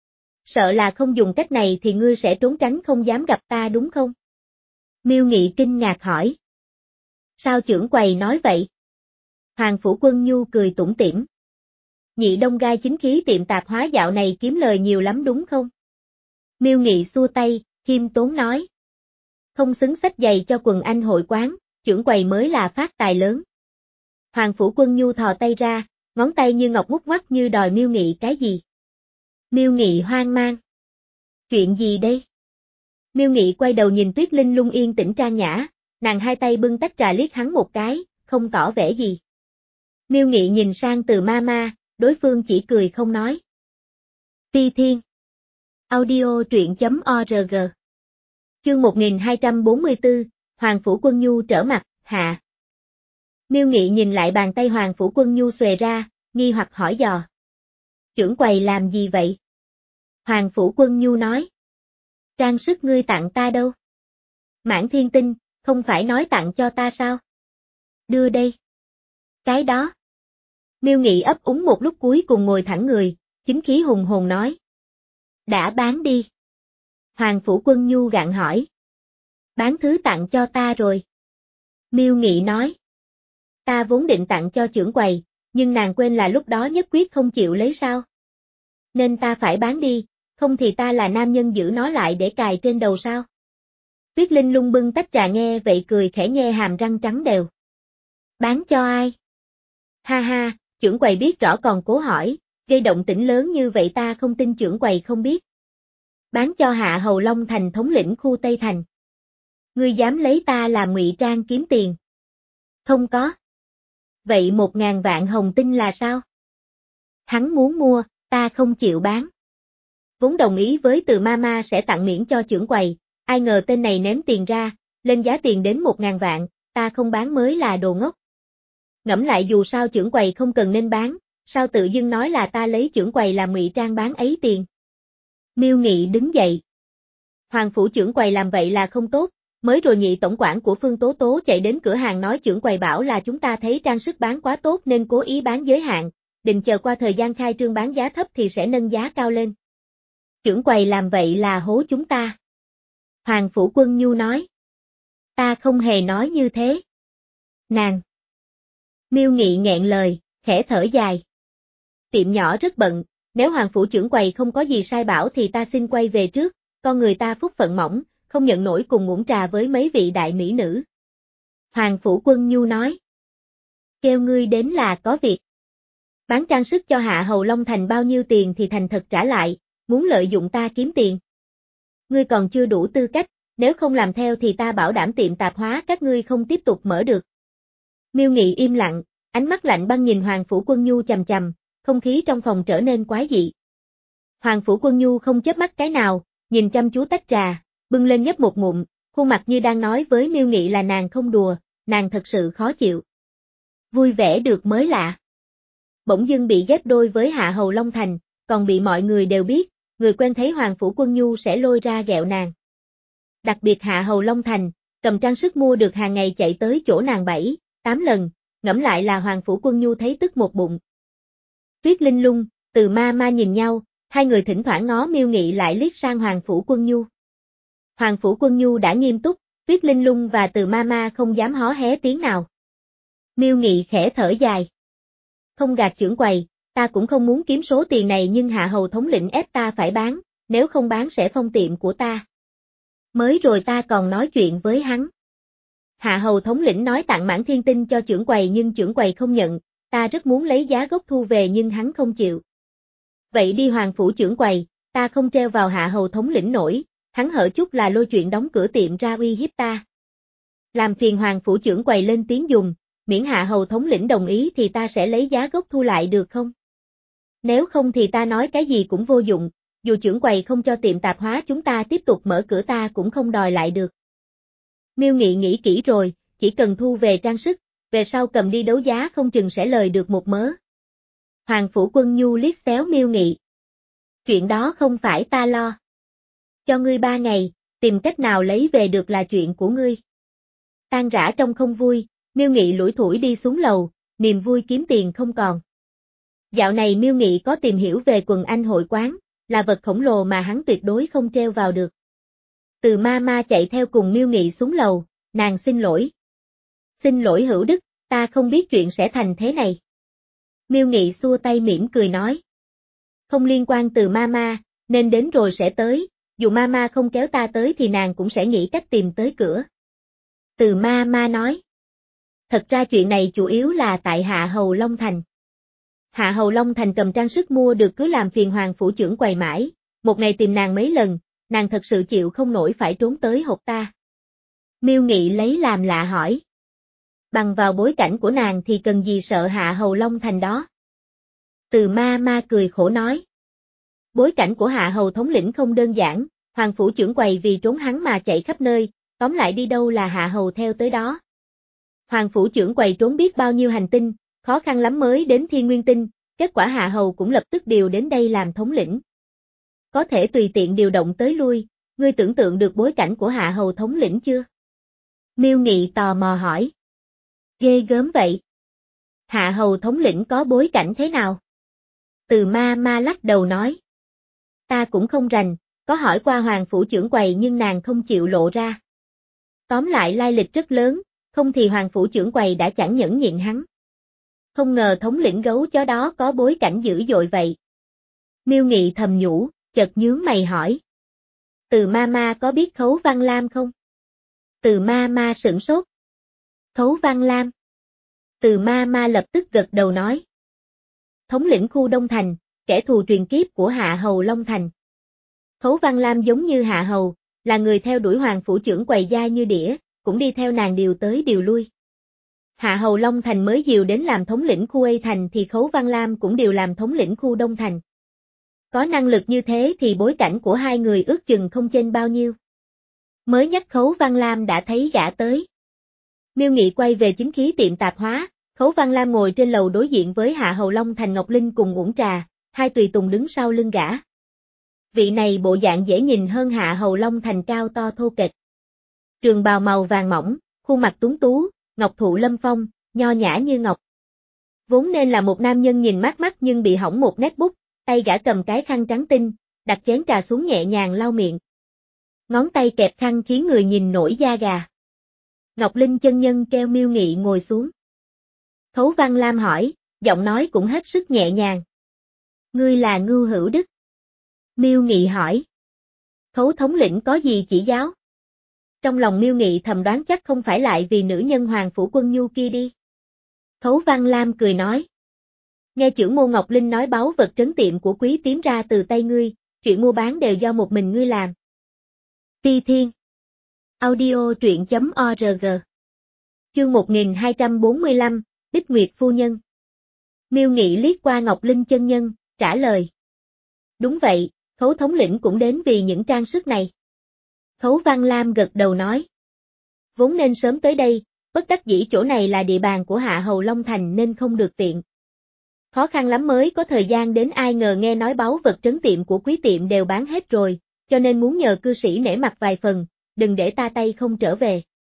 Sợ là không dùng cách này thì ngươi sẽ trốn tránh không dám gặp ta đúng không? Miêu Nghị kinh ngạc hỏi. Sao trưởng quầy nói vậy? Hoàng Phủ Quân Nhu cười tủm tỉm. Nhị Đông Gai chính khí tiệm tạp hóa dạo này kiếm lời nhiều lắm đúng không? Miêu Nghị xua tay, khiêm tốn nói. Không xứng xách giày cho quần anh hội quán, trưởng quầy mới là phát tài lớn. Hoàng Phủ Quân Nhu thò tay ra, ngón tay như ngọc ngút ngoắt như đòi Miêu Nghị cái gì. Miêu Nghị hoang mang. Chuyện gì đây? Miêu Nghị quay đầu nhìn Tuyết Linh Lung yên tĩnh trang nhã, nàng hai tay bưng tách trà liếc hắn một cái, không tỏ vẻ gì. Miêu Nghị nhìn sang Từ Ma Ma, đối phương chỉ cười không nói. Phi Thiên. Audio truyện chấm org. Chương một nghìn hai trăm bốn mươi tư, Hoàng Phủ Quân Nhu trở mặt, hạ. Miêu Nghị nhìn lại bàn tay Hoàng Phủ Quân Nhu xòe ra, nghi hoặc hỏi dò. Trưởng quầy làm gì vậy? Hoàng Phủ Quân Nhu nói. Trang sức ngươi tặng ta đâu? Mãn Thiên Tinh, không phải nói tặng cho ta sao? Đưa đây. Cái đó. Miêu Nghị ấp úng một lúc cuối cùng ngồi thẳng người, chính khí hùng hồn nói. Đã bán đi. Hoàng Phủ Quân Nhu gặng hỏi. Bán thứ tặng cho ta rồi. Miêu Nghị nói. Ta vốn định tặng cho trưởng quầy, nhưng nàng quên là lúc đó nhất quyết không chịu lấy sao. Nên ta phải bán đi, không thì ta là nam nhân giữ nó lại để cài trên đầu sao. Tuyết Linh Lung bưng tách trà nghe vậy cười khẽ nhe hàm răng trắng đều. Bán cho ai? Ha ha, trưởng quầy biết rõ còn cố hỏi, gây động tĩnh lớn như vậy ta không tin trưởng quầy không biết. Bán cho Hạ Hầu Long Thành thống lĩnh khu Tây Thành. Ngươi dám lấy ta làm ngụy trang kiếm tiền? Không có. Vậy một ngàn vạn hồng tinh là sao? Hắn muốn mua, ta không chịu bán. Vốn đồng ý với Từ Ma Ma sẽ tặng miễn cho trưởng quầy, ai ngờ tên này ném tiền ra, lên giá tiền đến một ngàn vạn, ta không bán mới là đồ ngốc. Ngẫm lại dù sao trưởng quầy không cần nên bán, sao tự dưng nói là ta lấy trưởng quầy làm ngụy trang bán ấy tiền. Miêu Nghị đứng dậy. Hoàng Phủ trưởng quầy làm vậy là không tốt, mới rồi Nhị tổng quản của Phương Tố Tố chạy đến cửa hàng nói trưởng quầy bảo là chúng ta thấy trang sức bán quá tốt nên cố ý bán giới hạn, định chờ qua thời gian khai trương bán giá thấp thì sẽ nâng giá cao lên. Trưởng quầy làm vậy là hố chúng ta. Hoàng Phủ Quân Nhu nói. Ta không hề nói như thế. Nàng. Miêu Nghị nghẹn lời, khẽ thở dài. Tiệm nhỏ rất bận, nếu Hoàng Phủ trưởng quầy không có gì sai bảo thì ta xin quay về trước, con người ta phúc phận mỏng, không nhận nổi cùng uống trà với mấy vị đại mỹ nữ. Hoàng Phủ Quân Nhu nói. Kêu ngươi đến là có việc. Bán trang sức cho Hạ Hầu Long Thành bao nhiêu tiền thì thành thật trả lại, muốn lợi dụng ta kiếm tiền. Ngươi còn chưa đủ tư cách, nếu không làm theo thì ta bảo đảm tiệm tạp hóa các ngươi không tiếp tục mở được. Miêu Nghị im lặng, ánh mắt lạnh băng nhìn Hoàng Phủ Quân Nhu chằm chằm, không khí trong phòng trở nên quái dị. Hoàng Phủ Quân Nhu không chớp mắt cái nào, nhìn chăm chú tách trà, bưng lên nhấp một ngụm, khuôn mặt như đang nói với Miêu Nghị là nàng không đùa, nàng thật sự khó chịu. Vui vẻ được mới lạ. Bỗng dưng bị ghép đôi với Hạ Hầu Long Thành, còn bị mọi người đều biết, người quen thấy Hoàng Phủ Quân Nhu sẽ lôi ra ghẹo nàng. Đặc biệt Hạ Hầu Long Thành, cầm trang sức mua được hàng ngày chạy tới chỗ nàng bảy, tám lần, ngẫm lại là Hoàng Phủ Quân Nhu thấy tức một bụng. Tuyết Linh Lung, Từ Ma Ma nhìn nhau, hai người thỉnh thoảng ngó Miêu Nghị lại liếc sang Hoàng Phủ Quân Nhu. Hoàng Phủ Quân Nhu đã nghiêm túc, Tuyết Linh Lung và Từ Ma Ma không dám hó hé tiếng nào. Miêu Nghị khẽ thở dài. Không gạt trưởng quầy, ta cũng không muốn kiếm số tiền này nhưng Hạ Hầu thống lĩnh ép ta phải bán, nếu không bán sẽ phong tiệm của ta. Mới rồi ta còn nói chuyện với hắn. Hạ Hầu thống lĩnh nói tặng Mãn Thiên Tinh cho trưởng quầy nhưng trưởng quầy không nhận, ta rất muốn lấy giá gốc thu về nhưng hắn không chịu. Vậy đi Hoàng Phủ trưởng quầy, ta không treo vào Hạ Hầu thống lĩnh nổi, hắn hở chút là lôi chuyện đóng cửa tiệm ra uy hiếp ta. Làm phiền Hoàng Phủ trưởng quầy lên tiếng dùng, miễn Hạ Hầu thống lĩnh đồng ý thì ta sẽ lấy giá gốc thu lại được không? Nếu không thì ta nói cái gì cũng vô dụng, dù trưởng quầy không cho tiệm tạp hóa chúng ta tiếp tục mở cửa ta cũng không đòi lại được. Miêu Nghị nghĩ kỹ rồi, chỉ cần thu về trang sức, về sau cầm đi đấu giá không chừng sẽ lời được một mớ. Hoàng Phủ Quân Nhu liếc xéo Miêu Nghị. Chuyện đó không phải ta lo. Cho ngươi ba ngày, tìm cách nào lấy về được là chuyện của ngươi. Tan rã trong không vui, Miêu Nghị lủi thủi đi xuống lầu, niềm vui kiếm tiền không còn. Dạo này Miêu Nghị có tìm hiểu về quần anh hội quán, là vật khổng lồ mà hắn tuyệt đối không treo vào được. Từ Ma Ma chạy theo cùng Miêu Nghị xuống lầu, nàng xin lỗi. Xin lỗi hữu đức, ta không biết chuyện sẽ thành thế này. Miêu Nghị xua tay mỉm cười nói. Không liên quan Từ Ma Ma, nên đến rồi sẽ tới, dù Ma Ma không kéo ta tới thì nàng cũng sẽ nghĩ cách tìm tới cửa. Từ Ma Ma nói. Thật ra chuyện này chủ yếu là tại Hạ Hầu Long Thành. Hạ Hầu Long Thành cầm trang sức mua được cứ làm phiền Hoàng Phủ trưởng quầy mãi, một ngày tìm nàng mấy lần, nàng thật sự chịu không nổi phải trốn tới hộp ta. Miêu Nghị lấy làm lạ hỏi. Bằng vào bối cảnh của nàng thì cần gì sợ Hạ Hầu Long Thành đó. Từ Ma Ma cười khổ nói. Bối cảnh của Hạ Hầu thống lĩnh không đơn giản, Hoàng Phủ trưởng quầy vì trốn hắn mà chạy khắp nơi, tóm lại đi đâu là Hạ Hầu theo tới đó. Hoàng Phủ trưởng quầy trốn biết bao nhiêu hành tinh, khó khăn lắm mới đến Thiên Nguyên Tinh, kết quả Hạ Hầu cũng lập tức điều đến đây làm thống lĩnh. Có thể tùy tiện điều động tới lui, ngươi tưởng tượng được bối cảnh của Hạ Hầu thống lĩnh chưa? Miêu Nghị tò mò hỏi. Ghê gớm vậy. Hạ Hầu thống lĩnh có bối cảnh thế nào? Từ Ma Ma lắc đầu nói. Ta cũng không rành, có hỏi qua Hoàng Phủ trưởng quầy nhưng nàng không chịu lộ ra. Tóm lại lai lịch rất lớn, không thì Hoàng Phủ trưởng quầy đã chẳng nhẫn nhịn hắn. Không ngờ thống lĩnh gấu chó đó có bối cảnh dữ dội vậy. Miêu Nghị thầm nhủ, chợt nhướng mày hỏi. Từ Ma Ma có biết Khấu Văn Lam không? Từ Ma Ma sửng sốt. Khấu Văn Lam. Từ Ma Ma lập tức gật đầu nói. Thống lĩnh khu Đông Thành, kẻ thù truyền kiếp của Hạ Hầu Long Thành. Khấu Văn Lam giống như Hạ Hầu, là người theo đuổi Hoàng Phủ trưởng quầy dai như đĩa, cũng đi theo nàng điều tới điều lui. Hạ Hầu Long Thành mới điều đến làm thống lĩnh khu A Thành thì Khấu Văn Lam cũng điều làm thống lĩnh khu Đông Thành. Có năng lực như thế thì bối cảnh của hai người ước chừng không chênh bao nhiêu. Mới nhắc Khấu Văn Lam đã thấy gã tới. Miêu Nghị quay về chính khí tiệm tạp hóa, Khấu Văn Lam ngồi trên lầu đối diện với Hạ Hầu Long Thành Ngọc Linh cùng uống trà, hai tùy tùng đứng sau lưng gã. Vị này bộ dạng dễ nhìn hơn Hạ Hầu Long Thành cao to thô kệch. Trường bào màu vàng mỏng, khuôn mặt tuấn tú, ngọc thụ lâm phong, nho nhã như ngọc. Vốn nên là một nam nhân nhìn mát mắt nhưng bị hỏng một nét bút, tay gã cầm cái khăn trắng tinh, đặt chén trà xuống nhẹ nhàng lau miệng. Ngón tay kẹp khăn khiến người nhìn nổi da gà. Ngọc Linh chân nhân kêu Miêu Nghị ngồi xuống. Khấu Văn Lam hỏi, giọng nói cũng hết sức nhẹ nhàng. Ngươi là Ngưu Hữu Đức. Miêu Nghị hỏi. Khấu thống lĩnh có gì chỉ giáo? Trong lòng Miêu Nghị thầm đoán chắc không phải lại vì nữ nhân Hoàng Phủ Quân Nhu kia đi. Khấu Văn Lam cười nói. Nghe trưởng môn Ngọc Linh nói báu vật trấn tiệm của quý tím ra từ tay ngươi, chuyện mua bán đều do một mình ngươi làm. Ti Thiên. Audio truyện chấm org. Chương một nghìn hai trăm bốn mươi lăm, Bích Nguyệt Phu Nhân. Miêu Nghị liếc qua Ngọc Linh chân nhân, trả lời. Đúng vậy, Khấu thống lĩnh cũng đến vì những trang sức này. Khấu Văn Lam gật đầu nói. Vốn nên sớm tới đây, bất đắc dĩ chỗ này là địa bàn của Hạ Hầu Long Thành nên không được tiện. Khó khăn lắm mới có thời gian đến, ai ngờ nghe nói báu vật trấn tiệm của quý tiệm đều bán hết rồi, cho nên muốn nhờ cư sĩ nể mặt vài phần, đừng để ta tay không trở về.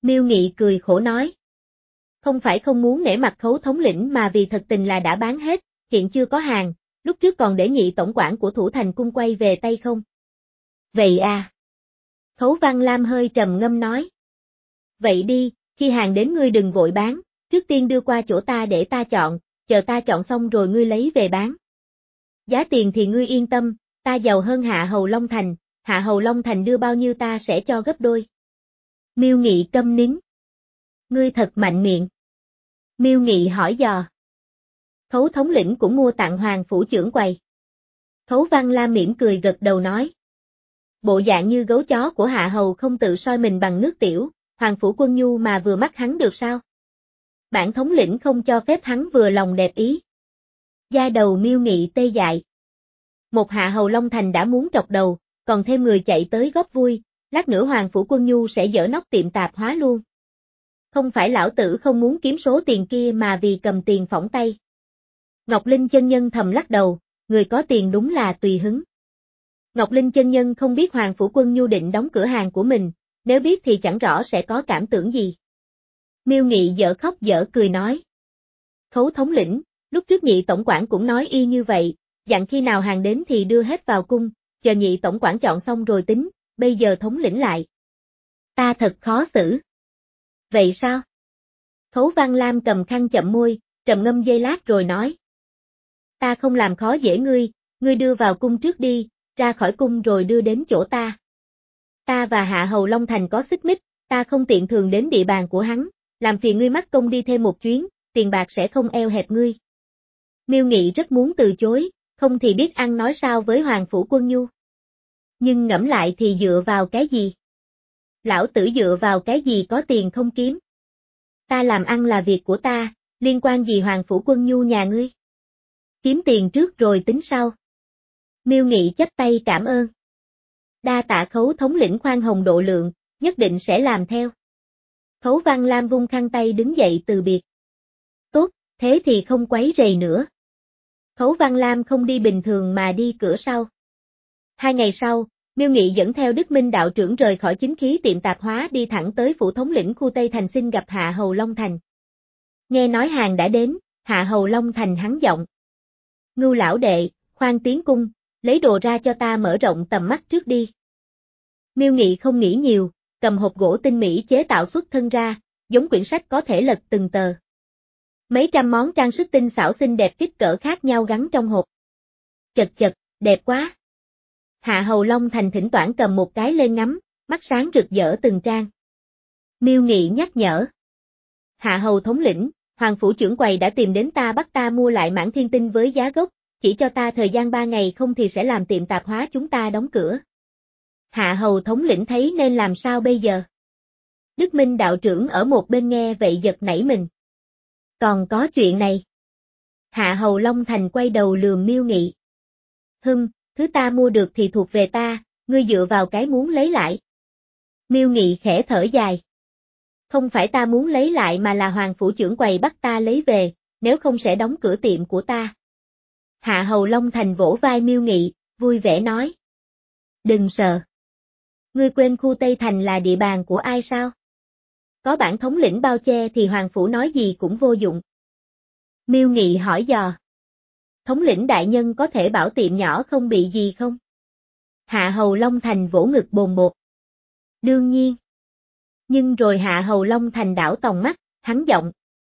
Miêu Nghị cười khổ nói. Không phải không muốn nể mặt Khấu thống lĩnh mà vì thật tình là đã bán hết, hiện chưa có hàng, lúc trước còn để nhị tổng quản của Thủ Thành Cung quay về tay không. Vậy à. Khấu Văn Lam hơi trầm ngâm nói. Vậy đi, khi hàng đến ngươi đừng vội bán, trước tiên đưa qua chỗ ta để ta chọn, chờ ta chọn xong rồi ngươi lấy về bán. Giá tiền thì ngươi yên tâm, ta giàu hơn Hạ Hầu Long Thành, Hạ Hầu Long Thành đưa bao nhiêu ta sẽ cho gấp đôi. Miêu Nghị câm nín. Ngươi thật mạnh miệng. Miêu Nghị hỏi dò. Khấu thống lĩnh cũng mua tặng Hoàng phủ trưởng quầy. Khấu Văn Lam mỉm cười gật đầu nói. Bộ dạng như gấu chó của Hạ Hầu không tự soi mình bằng nước tiểu, Hoàng phủ Quân Nhu mà vừa mắt hắn được sao? Bản thống lĩnh không cho phép hắn vừa lòng đẹp ý. Da đầu Miêu Nghị tê dại. Một Hạ Hầu Long Thành đã muốn trọc đầu, còn thêm người chạy tới góp vui, lát nữa Hoàng phủ Quân Nhu sẽ dỡ nóc tiệm tạp hóa luôn. Không phải lão tử không muốn kiếm số tiền kia mà vì cầm tiền phỏng tay. Ngọc Linh chân nhân thầm lắc đầu, người có tiền đúng là tùy hứng. Ngọc Linh chân nhân không biết Hoàng phủ Quân Nhu định đóng cửa hàng của mình, nếu biết thì chẳng rõ sẽ có cảm tưởng gì. Miêu Nghị dở khóc dở cười nói. Khấu thống lĩnh, lúc trước nhị tổng quản cũng nói y như vậy, dặn khi nào hàng đến thì đưa hết vào cung, chờ nhị tổng quản chọn xong rồi tính, bây giờ thống lĩnh lại. Ta thật khó xử. Vậy sao? Khấu Văn Lam cầm khăn chậm môi, trầm ngâm giây lát rồi nói. Ta không làm khó dễ ngươi, ngươi đưa vào cung trước đi, ra khỏi cung rồi đưa đến chỗ ta. Ta và Hạ Hầu Long Thành có xích mích, ta không tiện thường đến địa bàn của hắn, làm phiền ngươi mắc công đi thêm một chuyến, tiền bạc sẽ không eo hẹp ngươi. Miêu Nghị rất muốn từ chối, không thì biết ăn nói sao với Hoàng phủ Quân Nhu. Nhưng ngẫm lại thì dựa vào cái gì? Lão tử dựa vào cái gì có tiền không kiếm? Ta làm ăn là việc của ta, liên quan gì Hoàng phủ Quân Nhu nhà ngươi? Kiếm tiền trước rồi tính sau. Miêu Nghị chắp tay cảm ơn. Đa tạ Khấu thống lĩnh khoan hồng độ lượng, nhất định sẽ làm theo. Khấu Văn Lam vung khăn tay đứng dậy từ biệt. Tốt, thế thì không quấy rầy nữa. Khấu Văn Lam không đi bình thường mà đi cửa sau. Hai ngày sau, Miêu Nghị dẫn theo Đức Minh đạo trưởng rời khỏi chính khí tiệm tạp hóa đi thẳng tới phủ thống lĩnh khu Tây Thành xin gặp Hạ Hầu Long Thành. Nghe nói hàng đã đến, Hạ Hầu Long Thành hắn giọng. Ngưu lão đệ, khoan tiến cung, lấy đồ ra cho ta mở rộng tầm mắt trước đi. Miêu Nghị không nghĩ nhiều, cầm hộp gỗ tinh mỹ chế tạo xuất thân ra, giống quyển sách có thể lật từng tờ. Mấy trăm món trang sức tinh xảo xinh đẹp kích cỡ khác nhau gắn trong hộp. Chật chật, đẹp quá. Hạ Hầu Long Thành thỉnh thoảng cầm một cái lên ngắm, mắt sáng rực rỡ từng trang. Miêu Nghị nhắc nhở. Hạ Hầu thống lĩnh, Hoàng phủ trưởng quầy đã tìm đến ta bắt ta mua lại Mãn Thiên Tinh với giá gốc, chỉ cho ta thời gian ba ngày không thì sẽ làm tiệm tạp hóa chúng ta đóng cửa. Hạ Hầu thống lĩnh thấy nên làm sao bây giờ? Đức Minh đạo trưởng ở một bên nghe vậy giật nảy mình. Còn có chuyện này. Hạ Hầu Long Thành quay đầu lườm Miêu Nghị. Hừm, thứ ta mua được thì thuộc về ta, ngươi dựa vào cái muốn lấy lại. Miêu Nghị khẽ thở dài. Không phải ta muốn lấy lại mà là Hoàng phủ trưởng quầy bắt ta lấy về, nếu không sẽ đóng cửa tiệm của ta. Hạ Hầu Long Thành vỗ vai Miêu Nghị, vui vẻ nói. Đừng sợ. Ngươi quên khu Tây Thành là địa bàn của ai sao? Có bản thống lĩnh bao che thì Hoàng phủ nói gì cũng vô dụng. Miêu Nghị hỏi dò. Thống lĩnh đại nhân có thể bảo tiệm nhỏ không bị gì không? Hạ Hầu Long Thành vỗ ngực bồn bột. Đương nhiên. Nhưng rồi Hạ Hầu Long Thành đảo tòng mắt, hắn giọng.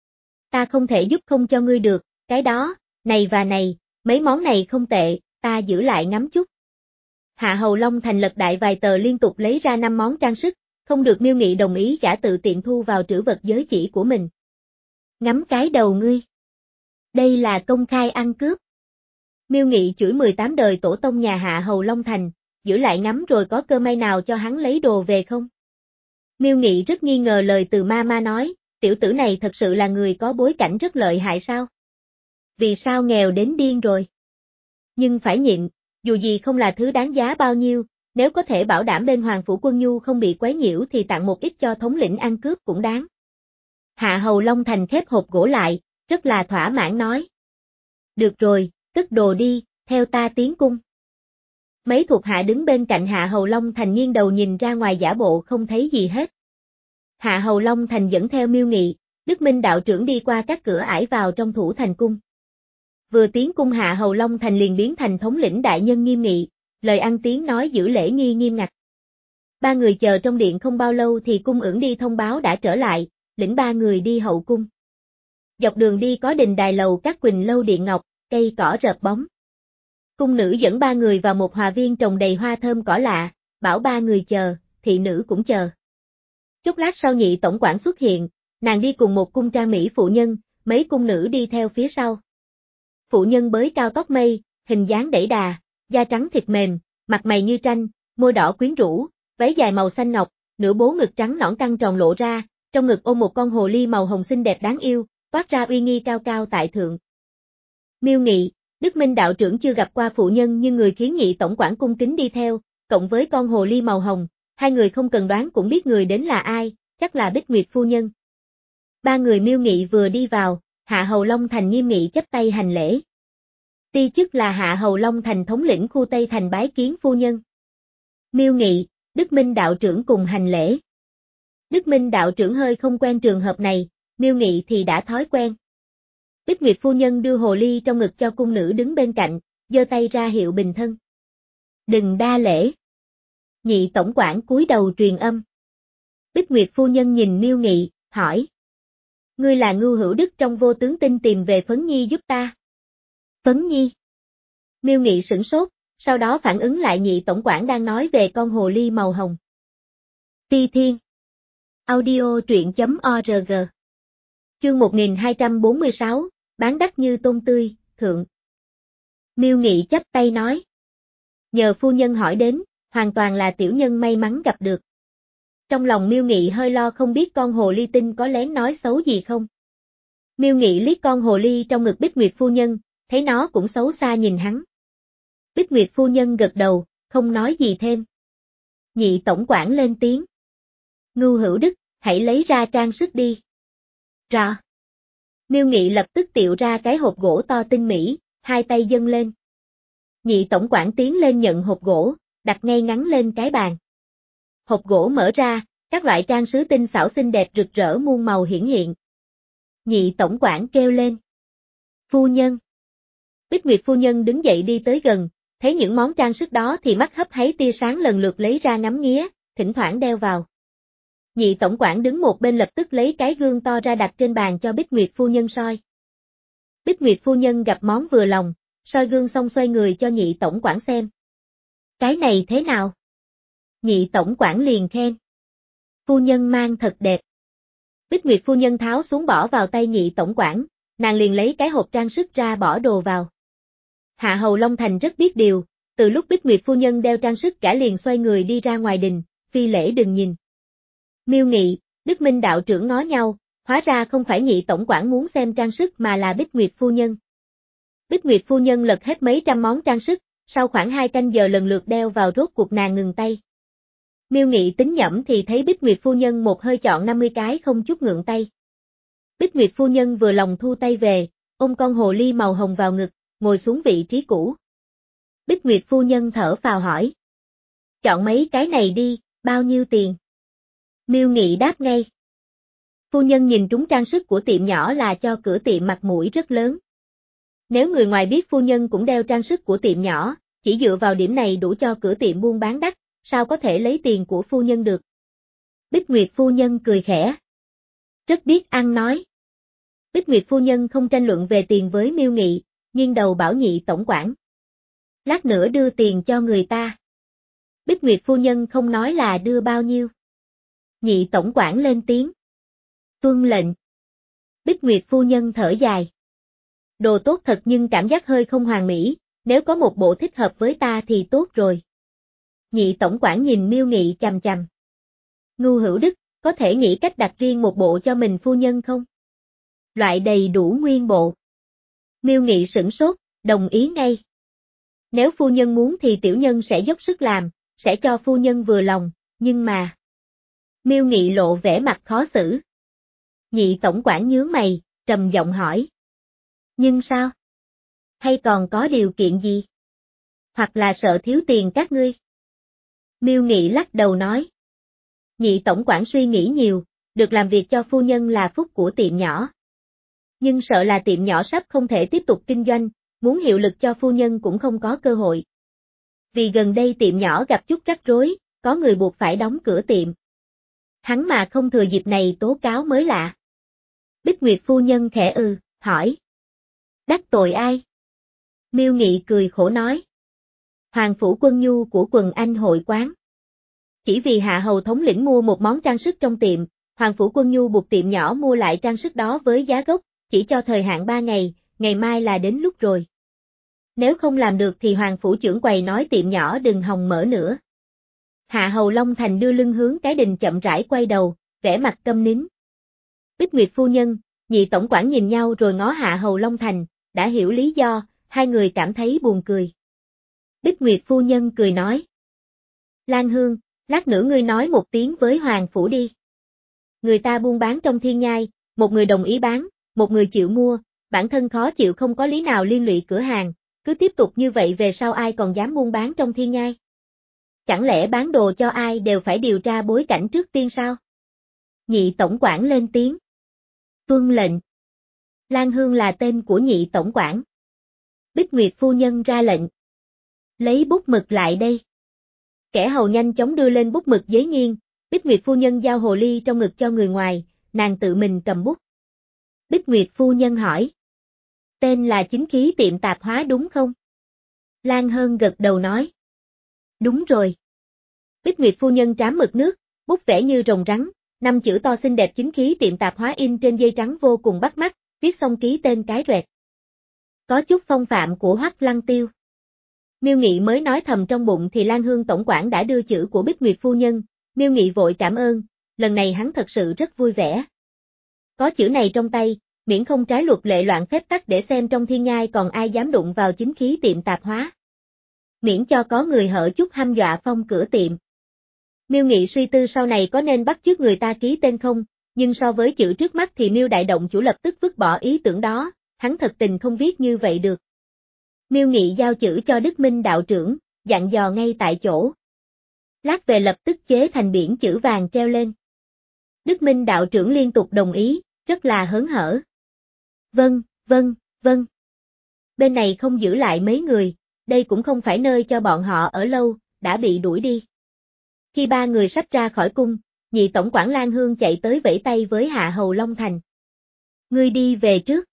Ta không thể giúp không cho ngươi được, cái đó, này và này, mấy món này không tệ, ta giữ lại ngắm chút. Hạ Hầu Long Thành lật đại vài tờ liên tục lấy ra năm món trang sức, không được Miêu Nghị đồng ý gã tự tiện thu vào trữ vật giới chỉ của mình. Ngắm cái đầu ngươi. Đây là công khai ăn cướp. Miêu Nghị chửi mười tám đời tổ tông nhà Hạ Hầu Long Thành, giữ lại ngắm rồi có cơ may nào cho hắn lấy đồ về không? Miêu Nghị rất nghi ngờ lời từ ma ma nói, tiểu tử này thật sự là người có bối cảnh rất lợi hại sao? Vì sao nghèo đến điên rồi? Nhưng phải nhịn, dù gì không là thứ đáng giá bao nhiêu, nếu có thể bảo đảm bên Hoàng phủ Quân Nhu không bị quấy nhiễu thì tặng một ít cho thống lĩnh ăn cướp cũng đáng. Hạ Hầu Long Thành khép hộp gỗ lại, rất là thỏa mãn nói. Được rồi, cất đồ đi, theo ta tiến cung. Mấy thuộc hạ đứng bên cạnh Hạ Hầu Long Thành nghiêng đầu nhìn ra ngoài giả bộ không thấy gì hết. Hạ Hầu Long Thành dẫn theo Miêu Nghị, Đức Minh đạo trưởng đi qua các cửa ải vào trong Thủ Thành cung. Vừa tiến cung Hạ Hầu Long Thành liền biến thành thống lĩnh đại nhân nghiêm nghị, lời ăn tiếng nói giữ lễ nghi nghiêm ngặt. Ba người chờ trong điện không bao lâu thì cung ưởng đi thông báo đã trở lại, lĩnh ba người đi hậu cung. Dọc đường đi có đình đài lầu các quỳnh lâu điện ngọc, cây cỏ rợp bóng. Cung nữ dẫn ba người vào một hòa viên trồng đầy hoa thơm cỏ lạ, bảo ba người chờ, thị nữ cũng chờ. Chốc lát sau Nhị tổng quản xuất hiện, nàng đi cùng một cung trang mỹ phụ nhân, mấy cung nữ đi theo phía sau. Phụ nhân bới cao tóc mây, hình dáng đẩy đà, da trắng thịt mềm, mặt mày như tranh, môi đỏ quyến rũ, váy dài màu xanh ngọc, nửa bố ngực trắng nõn căng tròn lộ ra, trong ngực ôm một con hồ ly màu hồng xinh đẹp đáng yêu, toát ra uy nghi cao cao tại thượng. Miêu Nghị, Đức Minh đạo trưởng chưa gặp qua phụ nhân nhưng người khiến Nhị tổng quản cung kính đi theo, cộng với con hồ ly màu hồng, hai người không cần đoán cũng biết người đến là ai, chắc là Bích Nguyệt phu nhân. Ba người Miêu Nghị vừa đi vào, Hạ Hầu Long Thành nghiêm nghị chắp tay hành lễ. Ti chức là Hạ Hầu Long Thành thống lĩnh khu Tây Thành bái kiến phu nhân. Miêu Nghị, Đức Minh đạo trưởng cùng hành lễ. Đức Minh đạo trưởng hơi không quen trường hợp này, Miêu Nghị thì đã thói quen. Bích Nguyệt phu nhân đưa hồ ly trong ngực cho cung nữ đứng bên cạnh, giơ tay ra hiệu bình thân. Đừng đa lễ. Nhị tổng quản cúi đầu truyền âm. Bích Nguyệt phu nhân nhìn Miêu Nghị, hỏi. Ngươi là Ngưu Hữu Đức trong Vô Tướng Tinh tìm về Phấn Nhi giúp ta. Phấn Nhi. Miêu Nghị sửng sốt, sau đó phản ứng lại Nhị tổng quản đang nói về con hồ ly màu hồng. Phi Thiên. Audio truyện chấm org. Chương một nghìn hai trăm bốn mươi sáu, bán đắt như tôm tươi, thượng. Miêu Nghị chắp tay nói. Nhờ phu nhân hỏi đến, hoàn toàn là tiểu nhân may mắn gặp được. Trong lòng Miêu Nghị hơi lo không biết con hồ ly tinh có lén nói xấu gì không. Miêu Nghị liếc con hồ ly trong ngực Bích Nguyệt phu nhân, thấy nó cũng xấu xa nhìn hắn. Bích Nguyệt phu nhân gật đầu, không nói gì thêm. Nhị tổng quản lên tiếng. Ngưu Hữu Đức, hãy lấy ra trang sức đi. Rõ. Miêu Nghị lập tức tiệu ra cái hộp gỗ to tinh mỹ, hai tay dâng lên. Nhị tổng quản tiến lên nhận hộp gỗ, đặt ngay ngắn lên cái bàn. Hộp gỗ mở ra, các loại trang sứ tinh xảo xinh đẹp rực rỡ muôn màu hiển hiện. Nhị tổng quản kêu lên. Phu nhân. Bích Nguyệt phu nhân đứng dậy đi tới gần, thấy những món trang sức đó thì mắt hấp háy tia sáng lần lượt lấy ra ngắm nghía, thỉnh thoảng đeo vào. Nhị tổng quản đứng một bên lập tức lấy cái gương to ra đặt trên bàn cho Bích Nguyệt phu nhân soi. Bích Nguyệt phu nhân gặp món vừa lòng, soi gương xong xoay người cho nhị tổng quản xem. Cái này thế nào? Nhị tổng quản liền khen. Phu nhân mang thật đẹp. Bích Nguyệt phu nhân tháo xuống bỏ vào tay nhị tổng quản, nàng liền lấy cái hộp trang sức ra bỏ đồ vào. Hạ Hầu Long Thành rất biết điều, từ lúc Bích Nguyệt phu nhân đeo trang sức cả liền xoay người đi ra ngoài đình, phi lễ đừng nhìn. Miêu Nghị, Đức Minh đạo trưởng ngó nhau, hóa ra không phải nhị tổng quản muốn xem trang sức mà là Bích Nguyệt phu nhân. Bích Nguyệt phu nhân lật hết mấy trăm món trang sức, sau khoảng hai canh giờ lần lượt đeo vào rốt cuộc nàng ngừng tay. Miêu Nghị tính nhẩm thì thấy Bích Nguyệt phu nhân một hơi chọn năm mươi cái không chút ngượng tay. Bích Nguyệt phu nhân vừa lòng thu tay về, ôm con hồ ly màu hồng vào ngực, ngồi xuống vị trí cũ. Bích Nguyệt phu nhân thở phào hỏi. Chọn mấy cái này đi, bao nhiêu tiền? Miêu Nghị đáp ngay. Phu nhân nhìn trúng trang sức của tiệm nhỏ là cho cửa tiệm mặt mũi rất lớn. Nếu người ngoài biết phu nhân cũng đeo trang sức của tiệm nhỏ, chỉ dựa vào điểm này đủ cho cửa tiệm buôn bán đắt, sao có thể lấy tiền của phu nhân được? Bích Nguyệt phu nhân cười khẽ. Rất biết ăn nói. Bích Nguyệt phu nhân không tranh luận về tiền với Miêu Nghị, nghiêng đầu bảo nhị tổng quản. Lát nữa đưa tiền cho người ta. Bích Nguyệt phu nhân không nói là đưa bao nhiêu. Nhị tổng quản lên tiếng. Tuân lệnh. Bích Nguyệt phu nhân thở dài. Đồ tốt thật nhưng cảm giác hơi không hoàn mỹ, nếu có một bộ thích hợp với ta thì tốt rồi. Nhị tổng quản nhìn Miêu Nghị chằm chằm. Ngưu Hữu Đức, có thể nghĩ cách đặt riêng một bộ cho mình phu nhân không? Loại đầy đủ nguyên bộ. Miêu Nghị sửng sốt, đồng ý ngay. Nếu phu nhân muốn thì tiểu nhân sẽ dốc sức làm, sẽ cho phu nhân vừa lòng, nhưng mà... Miêu Nghị lộ vẻ mặt khó xử. Nhị tổng quản nhướng mày, trầm giọng hỏi. Nhưng sao? Hay còn có điều kiện gì? Hoặc là sợ thiếu tiền các ngươi? Miêu Nghị lắc đầu nói. Nhị tổng quản suy nghĩ nhiều, được làm việc cho phu nhân là phúc của tiệm nhỏ. Nhưng sợ là tiệm nhỏ sắp không thể tiếp tục kinh doanh, muốn hiệu lực cho phu nhân cũng không có cơ hội. Vì gần đây tiệm nhỏ gặp chút rắc rối, có người buộc phải đóng cửa tiệm. Hắn mà không thừa dịp này tố cáo mới lạ. Bích Nguyệt phu nhân khẽ ừ, hỏi. Đắc tội ai? Miêu Nghị cười khổ nói. Hoàng phủ Quân Nhu của Quần Anh hội quán. Chỉ vì hạ hầu thống lĩnh mua một món trang sức trong tiệm, Hoàng phủ Quân Nhu buộc tiệm nhỏ mua lại trang sức đó với giá gốc, chỉ cho thời hạn ba ngày, ngày mai là đến lúc rồi. Nếu không làm được thì Hoàng phủ trưởng quầy nói tiệm nhỏ đừng hòng mở nữa. Hạ hầu Long Thành đưa lưng hướng cái đình chậm rãi quay đầu, vẻ mặt câm nín. Bích Nguyệt phu nhân, Nhị tổng quản nhìn nhau rồi ngó Hạ hầu Long Thành, đã hiểu lý do, hai người cảm thấy buồn cười. Bích Nguyệt phu nhân cười nói. Lan Hương, lát nữa ngươi nói một tiếng với Hoàng phủ đi. Người ta buôn bán trong thiên nhai, một người đồng ý bán, một người chịu mua, bản thân khó chịu không có lý nào liên lụy cửa hàng, cứ tiếp tục như vậy về sau ai còn dám buôn bán trong thiên nhai. Chẳng lẽ bán đồ cho ai đều phải điều tra bối cảnh trước tiên sao? Nhị tổng quản lên tiếng. Tuân lệnh. Lan Hương là tên của nhị tổng quản. Bích Nguyệt phu nhân ra lệnh. Lấy bút mực lại đây. Kẻ hầu nhanh chóng đưa lên bút mực giấy nghiêng, Bích Nguyệt phu nhân giao hồ ly trong ngực cho người ngoài, nàng tự mình cầm bút. Bích Nguyệt phu nhân hỏi. Tên là Chính Khí tiệm tạp hóa đúng không? Lan Hân gật đầu nói. Đúng rồi. Bích Nguyệt phu nhân trám mực nước, bút vẽ như rồng rắn, năm chữ to xinh đẹp Chính Khí tiệm tạp hóa in trên dây trắng vô cùng bắt mắt, viết xong ký tên cái rẹt. Có chút phong phạm của Hoắc Lăng Tiêu. Miêu Nghị mới nói thầm trong bụng thì Lan Hương tổng quản đã đưa chữ của Bích Nguyệt phu nhân, Miêu Nghị vội cảm ơn, lần này hắn thật sự rất vui vẻ. Có chữ này trong tay, miễn không trái luật lệ loạn phép tắc để xem trong thiên nhai còn ai dám đụng vào Chính Khí tiệm tạp hóa. Miễn cho có người hở chút hăm dọa phong cửa tiệm. Miêu Nghị suy tư sau này có nên bắt chước người ta ký tên không, nhưng so với chữ trước mắt thì Miêu đại động chủ lập tức vứt bỏ ý tưởng đó, hắn thật tình không viết như vậy được. Miêu Nghị giao chữ cho Đức Minh đạo trưởng, dặn dò ngay tại chỗ. Lát về lập tức chế thành biển chữ vàng treo lên. Đức Minh đạo trưởng liên tục đồng ý, rất là hớn hở. Vâng, vâng, vâng. Bên này không giữ lại mấy người, đây cũng không phải nơi cho bọn họ ở lâu, đã bị đuổi đi. Khi ba người sắp ra khỏi cung, nhị tổng quản Lan Hương chạy tới vẫy tay với Hạ hầu Long Thành. Ngươi đi về trước.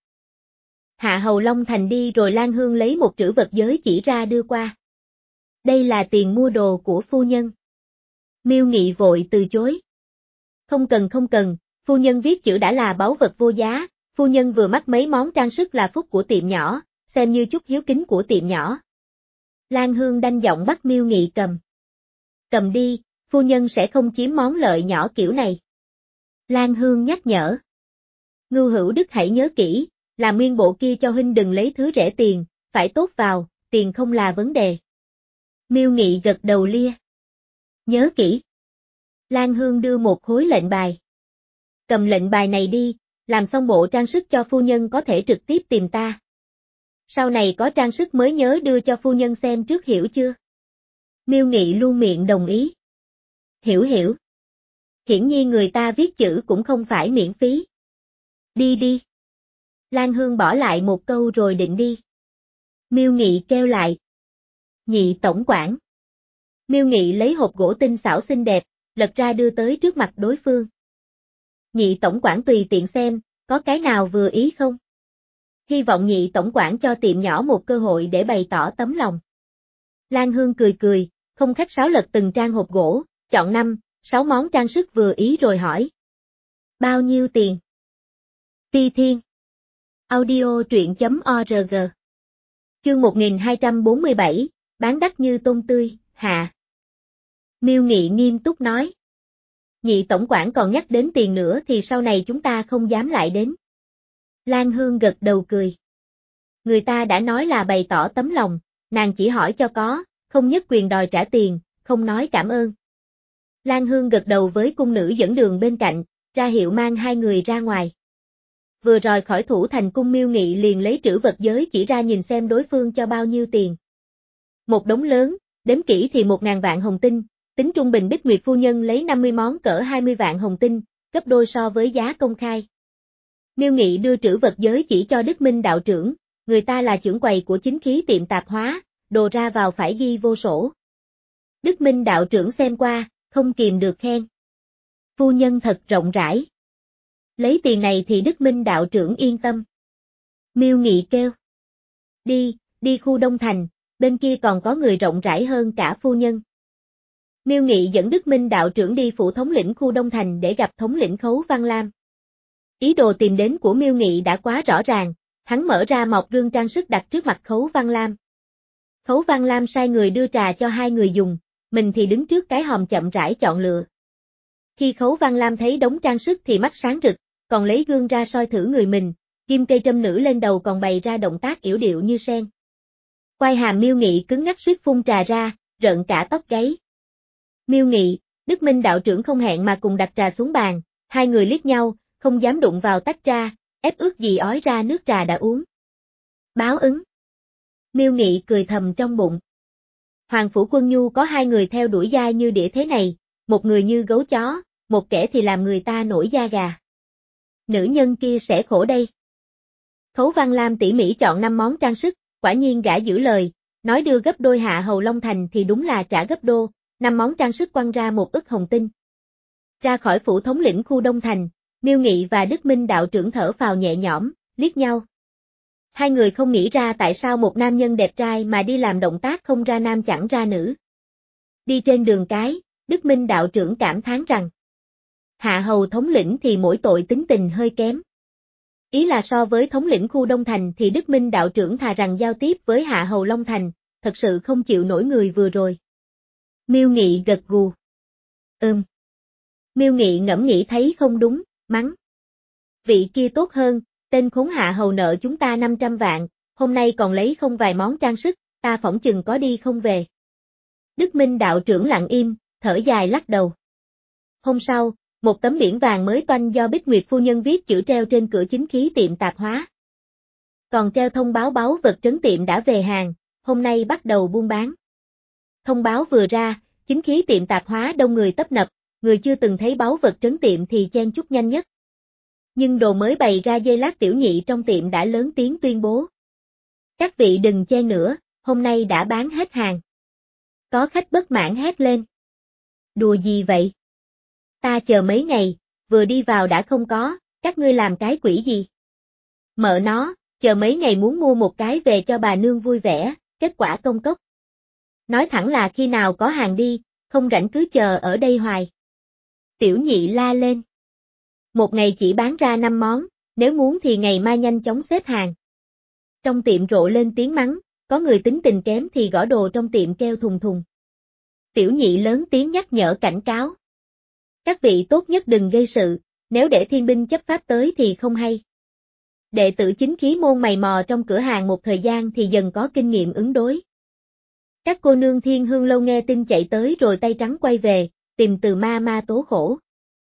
Hạ hầu Long Thành đi rồi Lan Hương lấy một trữ vật giới chỉ ra đưa qua. Đây là tiền mua đồ của phu nhân. Miêu Nghị vội từ chối. Không cần không cần, phu nhân viết chữ đã là báu vật vô giá, phu nhân vừa mắc mấy món trang sức là phúc của tiệm nhỏ, xem như chút hiếu kính của tiệm nhỏ. Lan Hương đanh giọng bắt Miêu Nghị cầm. Cầm đi, phu nhân sẽ không chiếm món lợi nhỏ kiểu này. Lan Hương nhắc nhở. Ngưu Hữu Đức hãy nhớ kỹ, làm nguyên bộ kia cho huynh đừng lấy thứ rẻ tiền, phải tốt vào, tiền không là vấn đề. Miêu Nghị gật đầu lia. Nhớ kỹ. Lan Hương đưa một khối lệnh bài. Cầm lệnh bài này đi, làm xong bộ trang sức cho phu nhân có thể trực tiếp tìm ta. Sau này có trang sức mới nhớ đưa cho phu nhân xem trước hiểu chưa? Miêu Nghị luôn miệng đồng ý. Hiểu hiểu. Hiển nhiên người ta viết chữ cũng không phải miễn phí. Đi đi. Lan Hương bỏ lại một câu rồi định đi. Miêu Nghị kêu lại. Nhị tổng quản. Miêu Nghị lấy hộp gỗ tinh xảo xinh đẹp, lật ra đưa tới trước mặt đối phương. Nhị tổng quản tùy tiện xem, có cái nào vừa ý không? Hy vọng nhị tổng quản cho tiệm nhỏ một cơ hội để bày tỏ tấm lòng. Lan Hương cười cười, không khách sáo lật từng trang hộp gỗ, chọn năm, sáu món trang sức vừa ý rồi hỏi. Bao nhiêu tiền? Ti Thiên. Audio truyện chấm org. Chương một nghìn hai trăm bốn mươi bảy, bán đắt như tôm tươi, hạ. Miêu Nghị nghiêm túc nói. Nhị tổng quản còn nhắc đến tiền nữa thì sau này chúng ta không dám lại đến. Lan Hương gật đầu cười. Người ta đã nói là bày tỏ tấm lòng, nàng chỉ hỏi cho có, không nhất quyền đòi trả tiền, không nói cảm ơn. Lan Hương gật đầu với cung nữ dẫn đường bên cạnh, ra hiệu mang hai người ra ngoài. Vừa rời khỏi thủ thành cung Miêu Nghị liền lấy trữ vật giới chỉ ra nhìn xem đối phương cho bao nhiêu tiền. Một đống lớn, đếm kỹ thì một ngàn vạn hồng tinh, tính trung bình Bích Nguyệt phu nhân lấy năm mươi món cỡ hai mươi vạn hồng tinh, gấp đôi so với giá công khai. Miêu Nghị đưa trữ vật giới chỉ cho Đức Minh đạo trưởng, người ta là trưởng quầy của chính khí tiệm tạp hóa, đồ ra vào phải ghi vô sổ. Đức Minh đạo trưởng xem qua, không kìm được khen. Phu nhân thật rộng rãi. Lấy tiền này thì Đức Minh đạo trưởng yên tâm. Miêu Nghị kêu. Đi, đi khu Đông Thành, bên kia còn có người rộng rãi hơn cả phu nhân. Miêu Nghị dẫn Đức Minh đạo trưởng đi phủ thống lĩnh khu Đông Thành để gặp thống lĩnh Khấu Văn Lam. Ý đồ tìm đến của Miêu Nghị đã quá rõ ràng, hắn mở ra mộc rương trang sức đặt trước mặt Khấu Văn Lam. Khấu Văn Lam sai người đưa trà cho hai người dùng, mình thì đứng trước cái hòm chậm rãi chọn lựa. Khi Khấu Văn Lam thấy đống trang sức thì mắt sáng rực, còn lấy gương ra soi thử người mình, kim cây trâm nữ lên đầu còn bày ra động tác yểu điệu như sen. Quai hàm Miêu Nghị cứng ngắc suýt phun trà ra, rợn cả tóc gáy. Miêu Nghị, Đức Minh đạo trưởng không hẹn mà cùng đặt trà xuống bàn, hai người liếc nhau, không dám đụng vào tách trà, ép ước gì ói ra nước trà đã uống. Báo ứng. Miêu Nghị cười thầm trong bụng. Hoàng phủ Quân Nhu có hai người theo đuổi dai như đĩa thế này, một người như gấu chó, một kẻ thì làm người ta nổi da gà. Nữ nhân kia sẽ khổ đây. Khấu Văn Lam tỉ mỉ chọn năm món trang sức, quả nhiên gã giữ lời, nói đưa gấp đôi Hạ Hầu Long Thành thì đúng là trả gấp đôi, năm món trang sức quăng ra một ức hồng tinh. Ra khỏi phủ thống lĩnh khu Đông Thành, Miêu Nghị và Đức Minh đạo trưởng thở phào nhẹ nhõm, liếc nhau. Hai người không nghĩ ra tại sao một nam nhân đẹp trai mà đi làm động tác không ra nam chẳng ra nữ. Đi trên đường cái, Đức Minh đạo trưởng cảm thán rằng Hạ Hầu thống lĩnh thì mỗi tội tính tình hơi kém. Ý là so với thống lĩnh khu Đông Thành thì Đức Minh đạo trưởng thà rằng giao tiếp với Hạ Hầu Long Thành, thật sự không chịu nổi người vừa rồi. Miêu Nghị gật gù. Ừm. Miêu Nghị ngẫm nghĩ thấy không đúng, mắng. Vị kia tốt hơn, tên khốn Hạ Hầu nợ chúng ta năm trăm vạn, hôm nay còn lấy không vài món trang sức, ta phỏng chừng có đi không về. Đức Minh đạo trưởng lặng im, thở dài lắc đầu. Hôm sau, một tấm biển vàng mới toanh do Bích Nguyệt phu nhân viết chữ treo trên cửa chính khí tiệm tạp hóa. Còn treo thông báo báu vật trấn tiệm đã về hàng, hôm nay bắt đầu buôn bán. Thông báo vừa ra, chính khí tiệm tạp hóa đông người tấp nập, người chưa từng thấy báu vật trấn tiệm thì chen chúc nhanh nhất. Nhưng đồ mới bày ra dây lát tiểu nhị trong tiệm đã lớn tiếng tuyên bố. Các vị đừng chen nữa, hôm nay đã bán hết hàng. Có khách bất mãn hét lên. Đùa gì vậy? Ta chờ mấy ngày, vừa đi vào đã không có, các ngươi làm cái quỷ gì? Mợ nó, chờ mấy ngày muốn mua một cái về cho bà nương vui vẻ, kết quả công cốc. Nói thẳng là khi nào có hàng đi, không rảnh cứ chờ ở đây hoài. Tiểu nhị la lên. Một ngày chỉ bán ra năm món, nếu muốn thì ngày mai nhanh chóng xếp hàng. Trong tiệm rộ lên tiếng mắng, có người tính tình kém thì gõ đồ trong tiệm kêu thùng thùng. Tiểu nhị lớn tiếng nhắc nhở cảnh cáo. Các vị tốt nhất đừng gây sự, nếu để thiên binh chấp pháp tới thì không hay. Đệ tử chính khí môn mày mò trong cửa hàng một thời gian thì dần có kinh nghiệm ứng đối. Các cô nương Thiên Hương lâu nghe tin chạy tới rồi tay trắng quay về, tìm Từ ma ma tố khổ.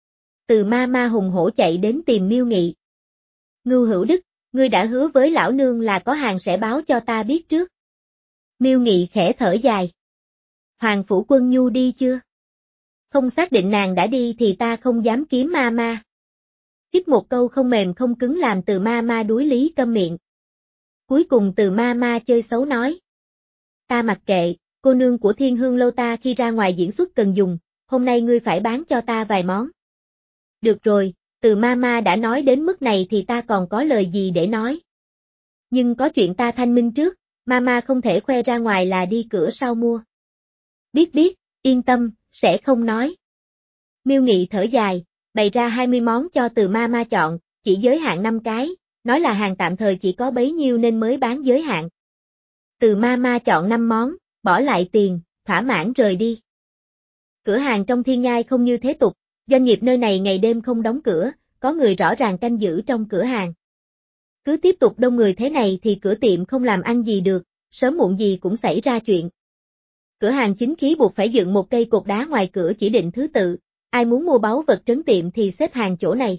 Từ ma ma hùng hổ chạy đến tìm Miêu Nghị. Ngưu Hữu Đức, ngươi đã hứa với lão nương là có hàng sẽ báo cho ta biết trước. Miêu Nghị khẽ thở dài. Hoàng phủ Quân Nhu đi chưa? Không xác định nàng đã đi thì ta không dám kiếm ma ma. Chích một câu không mềm không cứng làm Từ ma ma đuối lý câm miệng. Cuối cùng Từ ma ma chơi xấu nói. Ta mặc kệ, cô nương của Thiên Hương lâu ta khi ra ngoài diễn xuất cần dùng, hôm nay ngươi phải bán cho ta vài món. Được rồi, Từ ma ma đã nói đến mức này thì ta còn có lời gì để nói. Nhưng có chuyện ta thanh minh trước, ma ma không thể khoe ra ngoài là đi cửa sau mua. Biết biết, yên tâm, sẽ không nói. Miêu Nghị thở dài, bày ra hai mươi món cho Từ ma ma chọn, chỉ giới hạn năm cái, nói là hàng tạm thời chỉ có bấy nhiêu nên mới bán giới hạn. Từ ma ma chọn năm món, bỏ lại tiền, thỏa mãn rời đi. Cửa hàng trong Thiên Nhai không như thế tục, doanh nghiệp nơi này ngày đêm không đóng cửa, có người rõ ràng canh giữ trong cửa hàng. Cứ tiếp tục đông người thế này thì cửa tiệm không làm ăn gì được, sớm muộn gì cũng xảy ra chuyện. Cửa hàng chính khí buộc phải dựng một cây cột đá ngoài cửa chỉ định thứ tự, ai muốn mua báu vật trấn tiệm thì xếp hàng chỗ này.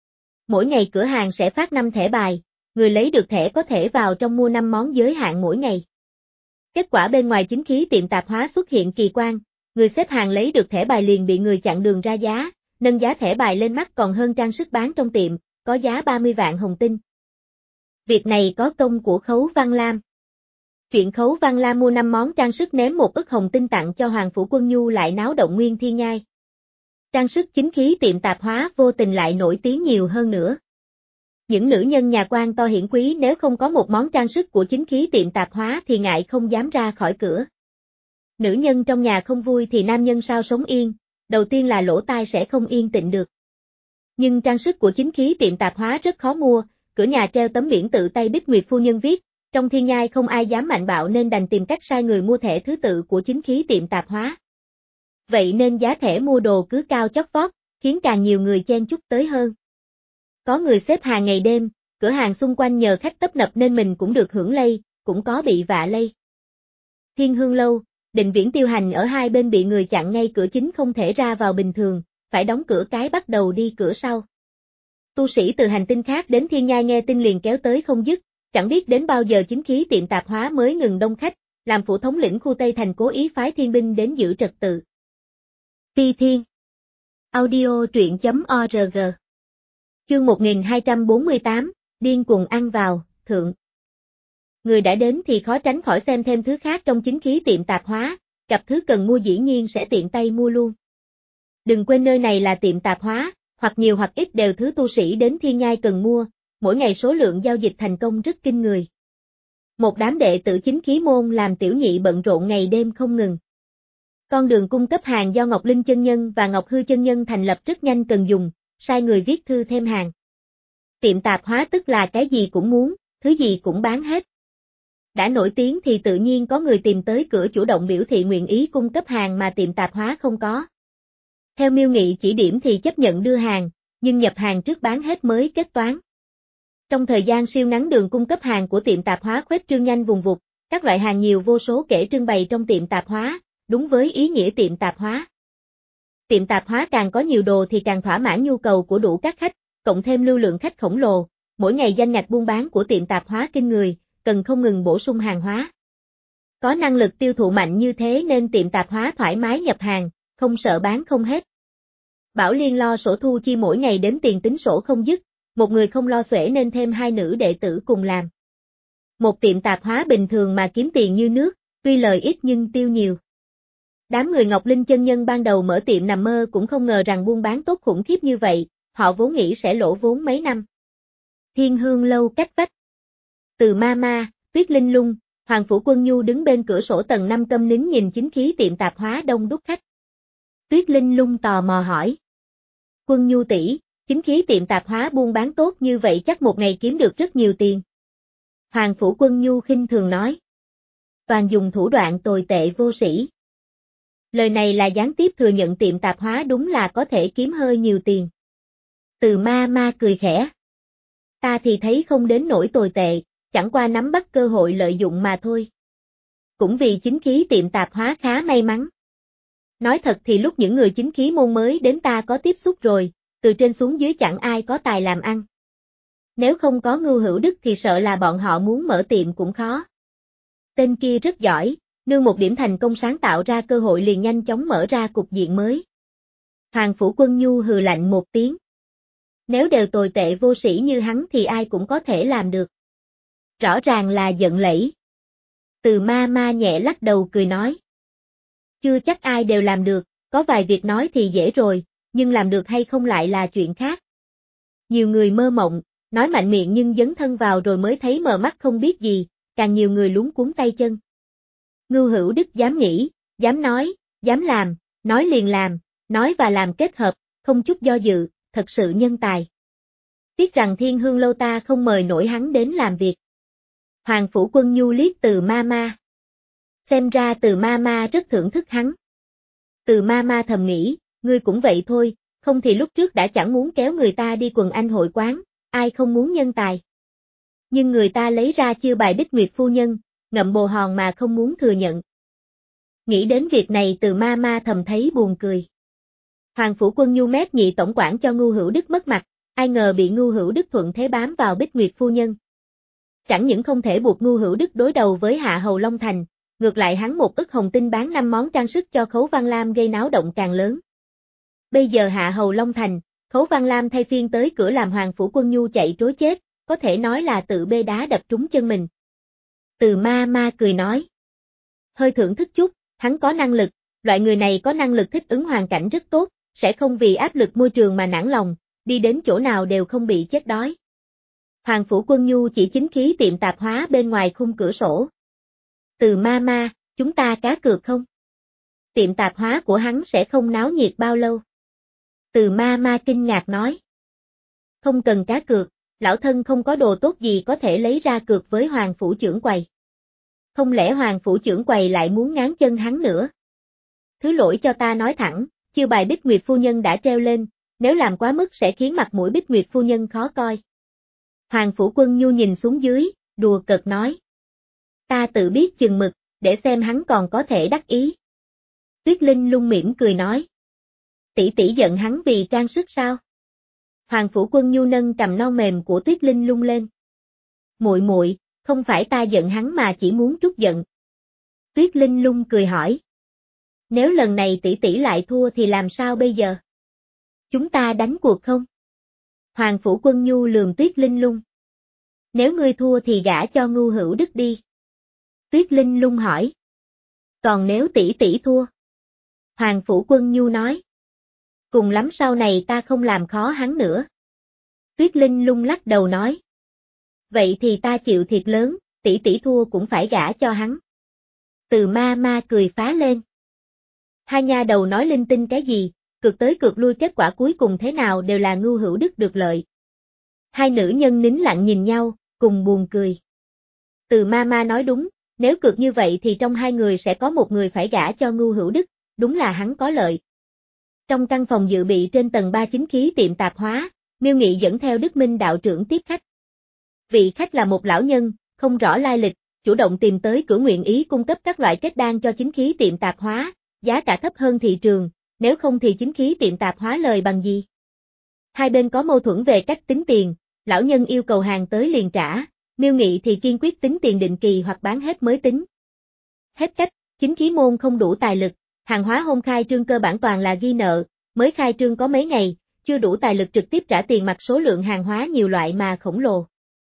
Mỗi ngày cửa hàng sẽ phát năm thẻ bài, người lấy được thẻ có thể vào trong mua năm món giới hạn mỗi ngày. Kết quả bên ngoài chính khí tiệm tạp hóa xuất hiện kỳ quan, người xếp hàng lấy được thẻ bài liền bị người chặn đường ra giá, nâng giá thẻ bài lên mắt còn hơn trang sức bán trong tiệm, có giá ba mươi vạn hồng tinh. Việc này có công của Khấu Văn Lam. Chuyện Khấu Văn Lam mua năm món trang sức ném một ức hồng tinh tặng cho Hoàng Phủ Quân Nhu lại náo động nguyên thiên nhai. Trang sức chính khí tiệm tạp hóa vô tình lại nổi tiếng nhiều hơn nữa. Những nữ nhân nhà quan to hiển quý nếu không có một món trang sức của chính khí tiệm tạp hóa thì ngại không dám ra khỏi cửa. Nữ nhân trong nhà không vui thì nam nhân sao sống yên, đầu tiên là lỗ tai sẽ không yên tĩnh được. Nhưng trang sức của chính khí tiệm tạp hóa rất khó mua, cửa nhà treo tấm biển tự tay Bích Nguyệt phu nhân viết, trong thiên nhai không ai dám mạnh bạo nên đành tìm cách sai người mua thẻ thứ tự của chính khí tiệm tạp hóa. Vậy nên giá thẻ mua đồ cứ cao chót vót, khiến càng nhiều người chen chúc tới hơn. Có người xếp hàng ngày đêm, cửa hàng xung quanh nhờ khách tấp nập nên mình cũng được hưởng lây, cũng có bị vạ lây. Thiên Hương Lâu, Định Viễn Tiêu Hành ở hai bên bị người chặn ngay cửa chính không thể ra vào bình thường, phải đóng cửa cái bắt đầu đi cửa sau. Tu sĩ từ hành tinh khác đến thiên nhai nghe tin liền kéo tới không dứt, chẳng biết đến bao giờ chính khí tiệm tạp hóa mới ngừng đông khách, làm phủ thống lĩnh khu Tây Thành cố ý phái thiên binh đến giữ trật tự. Phi Thiên Audio truyện.org Chương một nghìn hai trăm bốn mươi tám, điên cuồng ăn vào, thượng. Người đã đến thì khó tránh khỏi xem thêm thứ khác trong chính khí tiệm tạp hóa, gặp thứ cần mua dĩ nhiên sẽ tiện tay mua luôn. Đừng quên nơi này là tiệm tạp hóa, hoặc nhiều hoặc ít đều thứ tu sĩ đến thiên nhai cần mua, mỗi ngày số lượng giao dịch thành công rất kinh người. Một đám đệ tử chính khí môn làm tiểu nhị bận rộn ngày đêm không ngừng. Con đường cung cấp hàng do Ngọc Linh chân nhân và Ngọc Hư chân nhân thành lập rất nhanh cần dùng, sai người viết thư thêm hàng. Tiệm tạp hóa tức là cái gì cũng muốn, thứ gì cũng bán hết. Đã nổi tiếng thì tự nhiên có người tìm tới cửa chủ động biểu thị nguyện ý cung cấp hàng mà tiệm tạp hóa không có. Theo Miêu Nghị chỉ điểm thì chấp nhận đưa hàng, nhưng nhập hàng trước bán hết mới kết toán. Trong thời gian siêu ngắn đường cung cấp hàng của tiệm tạp hóa khuếch trương nhanh vùng vụt, các loại hàng nhiều vô số kể trưng bày trong tiệm tạp hóa, đúng với ý nghĩa tiệm tạp hóa. Tiệm tạp hóa càng có nhiều đồ thì càng thỏa mãn nhu cầu của đủ các khách, cộng thêm lưu lượng khách khổng lồ, mỗi ngày danh ngạch buôn bán của tiệm tạp hóa kinh người, cần không ngừng bổ sung hàng hóa. Có năng lực tiêu thụ mạnh như thế nên tiệm tạp hóa thoải mái nhập hàng, không sợ bán không hết. Bảo Liên lo sổ thu chi mỗi ngày đếm tiền tính sổ không dứt, một người không lo xuể nên thêm hai nữ đệ tử cùng làm. Một tiệm tạp hóa bình thường mà kiếm tiền như nước, tuy lời ít nhưng tiêu nhiều. Đám người Ngọc Linh chân nhân ban đầu mở tiệm nằm mơ cũng không ngờ rằng buôn bán tốt khủng khiếp như vậy, họ vốn nghĩ sẽ lỗ vốn mấy năm. Thiên Hương Lâu cách vách. Từ Ma Ma, Tuyết Linh Lung, Hoàng Phủ Quân Nhu đứng bên cửa sổ tầng năm câm nín nhìn chính khí tiệm tạp hóa đông đúc khách. Tuyết Linh Lung tò mò hỏi. Quân Nhu tỷ, chính khí tiệm tạp hóa buôn bán tốt như vậy chắc một ngày kiếm được rất nhiều tiền. Hoàng Phủ Quân Nhu khinh thường nói. Toàn dùng thủ đoạn tồi tệ vô sĩ. Lời này là gián tiếp thừa nhận tiệm tạp hóa đúng là có thể kiếm hơi nhiều tiền. Từ Ma Ma cười khẽ. Ta thì thấy không đến nỗi tồi tệ, chẳng qua nắm bắt cơ hội lợi dụng mà thôi. Cũng vì chính khí tiệm tạp hóa khá may mắn. Nói thật thì lúc những người chính khí môn mới đến ta có tiếp xúc rồi, từ trên xuống dưới chẳng ai có tài làm ăn. Nếu không có Ngưu Hữu Đức thì sợ là bọn họ muốn mở tiệm cũng khó. Tên kia rất giỏi, nương một điểm thành công sáng tạo ra cơ hội liền nhanh chóng mở ra cục diện mới. Hoàng Phủ Quân Nhu hừ lạnh một tiếng. Nếu đều tồi tệ vô sĩ như hắn thì ai cũng có thể làm được. Rõ ràng là giận lẫy. Từ Ma Ma nhẹ lắc đầu cười nói. Chưa chắc ai đều làm được, có vài việc nói thì dễ rồi, nhưng làm được hay không lại là chuyện khác. Nhiều người mơ mộng, nói mạnh miệng nhưng dấn thân vào rồi mới thấy mờ mắt không biết gì, càng nhiều người luống cuống tay chân. Ngưu Hữu Đức dám nghĩ, dám nói, dám làm, nói liền làm, nói và làm kết hợp, không chút do dự, thật sự nhân tài. Tiếc rằng Thiên Hương Lâu ta không mời nổi hắn đến làm việc. Hoàng Phủ Quân Nhu liếc Từ Ma Ma. Xem ra Từ Ma Ma rất thưởng thức hắn. Từ Ma Ma thầm nghĩ, ngươi cũng vậy thôi, không thì lúc trước đã chẳng muốn kéo người ta đi quần anh hội quán, ai không muốn nhân tài. Nhưng người ta lấy ra chiêu bài Bích Nguyệt phu nhân, ngậm bồ hòn mà không muốn thừa nhận. Nghĩ đến việc này Từ Ma Ma thầm thấy buồn cười. Hoàng Phủ Quân Nhu mét nhị tổng quản cho Ngưu Hữu Đức mất mặt, ai ngờ bị Ngưu Hữu Đức thuận thế bám vào Bích Nguyệt phu nhân. Chẳng những không thể buộc Ngưu Hữu Đức đối đầu với Hạ Hầu Long Thành, ngược lại hắn một ức hồng tinh bán năm món trang sức cho Khấu Văn Lam gây náo động càng lớn. Bây giờ Hạ Hầu Long Thành, Khấu Văn Lam thay phiên tới cửa làm Hoàng Phủ Quân Nhu chạy trối chết, có thể nói là tự bê đá đập trúng chân mình. Từ ma ma cười nói. Hơi thưởng thức chút, hắn có năng lực, loại người này có năng lực thích ứng hoàn cảnh rất tốt, sẽ không vì áp lực môi trường mà nản lòng, đi đến chỗ nào đều không bị chết đói. Hoàng Phủ Quân Nhu chỉ chính khí tiệm tạp hóa bên ngoài khung cửa sổ. Từ ma ma, chúng ta cá cược không? Tiệm tạp hóa của hắn sẽ không náo nhiệt bao lâu. Từ ma ma kinh ngạc nói. Không cần cá cược, lão thân không có đồ tốt gì có thể lấy ra cược với Hoàng Phủ trưởng quầy. Không lẽ Hoàng Phủ trưởng quầy lại muốn ngáng chân hắn nữa? Thứ lỗi cho ta nói thẳng, chiêu bài Bích Nguyệt phu nhân đã treo lên, nếu làm quá mức sẽ khiến mặt mũi Bích Nguyệt phu nhân khó coi. Hoàng Phủ Quân Nhu nhìn xuống dưới, đùa cợt nói. Ta tự biết chừng mực, để xem hắn còn có thể đắc ý. Tuyết Linh Lung mỉm cười nói. Tỷ tỷ giận hắn vì trang sức sao? Hoàng Phủ Quân Nhu nâng cầm non mềm của Tuyết Linh Lung lên. Muội muội, không phải ta giận hắn mà chỉ muốn trút giận. Tuyết Linh Lung cười hỏi. Nếu lần này tỷ tỷ lại thua thì làm sao bây giờ? Chúng ta đánh cuộc không? Hoàng Phủ Quân Nhu lườm Tuyết Linh Lung. Nếu ngươi thua thì gả cho Ngưu Hữu Đức đi. Tuyết Linh Lung hỏi. Còn nếu tỷ tỷ thua? Hoàng Phủ Quân Nhu nói. Cùng lắm sau này ta không làm khó hắn nữa. Tuyết Linh Lung lắc đầu nói. Vậy thì ta chịu thiệt lớn, tỷ tỷ thua cũng phải gả cho hắn. Từ ma ma cười phá lên. Hai nha đầu nói linh tinh cái gì, cược tới cược lui kết quả cuối cùng thế nào đều là Ngưu Hữu Đức được lợi. Hai nữ nhân nín lặng nhìn nhau, cùng buồn cười. Từ ma ma nói đúng, nếu cược như vậy thì trong hai người sẽ có một người phải gả cho Ngưu Hữu Đức, đúng là hắn có lợi. Trong căn phòng dự bị trên tầng ba chính khí tiệm tạp hóa, Miêu Nghị dẫn theo Đức Minh đạo trưởng tiếp khách. Vị khách là một lão nhân, không rõ lai lịch, chủ động tìm tới cửa nguyện ý cung cấp các loại kết đan cho chính khí tiệm tạp hóa, giá cả thấp hơn thị trường, nếu không thì chính khí tiệm tạp hóa lời bằng gì. Hai bên có mâu thuẫn về cách tính tiền, lão nhân yêu cầu hàng tới liền trả, Miêu Nghị thì kiên quyết tính tiền định kỳ hoặc bán hết mới tính. Hết cách, chính khí môn không đủ tài lực, hàng hóa hôm khai trương cơ bản toàn là ghi nợ, mới khai trương có mấy ngày, chưa đủ tài lực trực tiếp trả tiền mặt số lượng hàng hóa nhiều loại mà khổng lồ.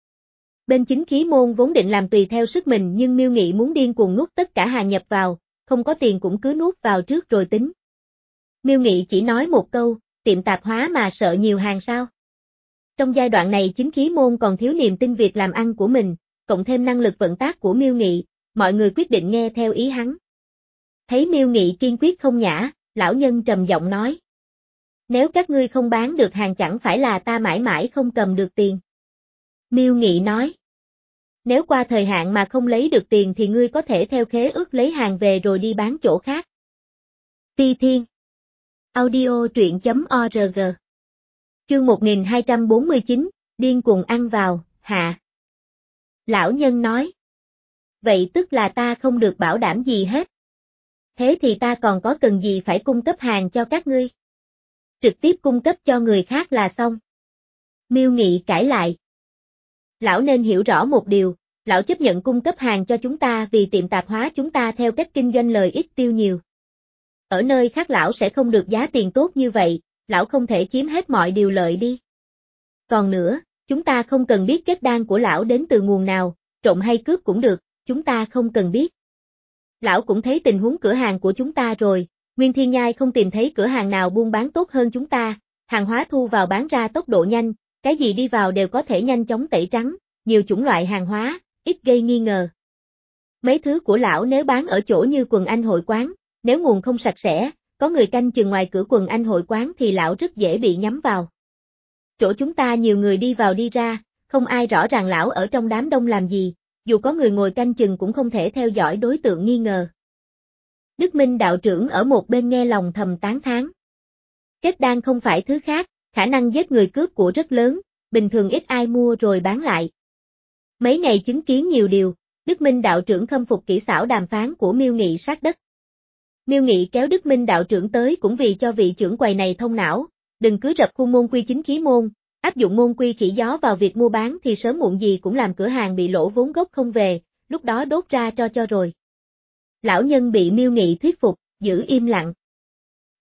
Bên chính khí môn vốn định làm tùy theo sức mình nhưng Miêu Nghị muốn điên cuồng nuốt tất cả hàng nhập vào, không có tiền cũng cứ nuốt vào trước rồi tính. Miêu Nghị chỉ nói một câu, tiệm tạp hóa mà sợ nhiều hàng sao. Trong giai đoạn này chính khí môn còn thiếu niềm tin việc làm ăn của mình, cộng thêm năng lực vận tác của Miêu Nghị, mọi người quyết định nghe theo ý hắn. Thấy Miêu Nghị kiên quyết không nhả, lão nhân trầm giọng nói. Nếu các ngươi không bán được hàng chẳng phải là ta mãi mãi không cầm được tiền. Miêu Nghị nói. Nếu qua thời hạn mà không lấy được tiền thì ngươi có thể theo khế ước lấy hàng về rồi đi bán chỗ khác. Phi Thiên Audio truyện chấm org Chương một nghìn hai trăm bốn mươi chín, điên cuồng ăn vào, hạ. Lão nhân nói. Vậy tức là ta không được bảo đảm gì hết. Thế thì ta còn có cần gì phải cung cấp hàng cho các ngươi? Trực tiếp cung cấp cho người khác là xong. Miêu Nghị cãi lại. Lão nên hiểu rõ một điều, lão chấp nhận cung cấp hàng cho chúng ta vì tiệm tạp hóa chúng ta theo cách kinh doanh lời ít tiêu nhiều. Ở nơi khác lão sẽ không được giá tiền tốt như vậy, lão không thể chiếm hết mọi điều lợi đi. Còn nữa, chúng ta không cần biết kết đan của lão đến từ nguồn nào, trộm hay cướp cũng được, chúng ta không cần biết. Lão cũng thấy tình huống cửa hàng của chúng ta rồi, Nguyên Thiên Nhai không tìm thấy cửa hàng nào buôn bán tốt hơn chúng ta, hàng hóa thu vào bán ra tốc độ nhanh, cái gì đi vào đều có thể nhanh chóng tẩy trắng, nhiều chủng loại hàng hóa, ít gây nghi ngờ. Mấy thứ của lão nếu bán ở chỗ như quần anh hội quán, nếu nguồn không sạch sẽ, có người canh chừng ngoài cửa quần anh hội quán thì lão rất dễ bị nhắm vào. Chỗ chúng ta nhiều người đi vào đi ra, không ai rõ ràng lão ở trong đám đông làm gì, dù có người ngồi canh chừng cũng không thể theo dõi đối tượng nghi ngờ. Đức Minh đạo trưởng ở một bên nghe lòng thầm tán thán. Kết đan không phải thứ khác, khả năng giết người cướp của rất lớn, bình thường ít ai mua rồi bán lại. Mấy ngày chứng kiến nhiều điều, Đức Minh đạo trưởng khâm phục kỹ xảo đàm phán của Miêu Nghị sát đất. Miêu Nghị kéo Đức Minh đạo trưởng tới cũng vì cho vị trưởng quầy này thông não, đừng cứ rập khuôn môn quy chính khí môn, áp dụng môn quy khỉ gió vào việc mua bán thì sớm muộn gì cũng làm cửa hàng bị lỗ vốn gốc không về, lúc đó đốt ra cho cho rồi. Lão nhân bị Miêu Nghị thuyết phục, giữ im lặng.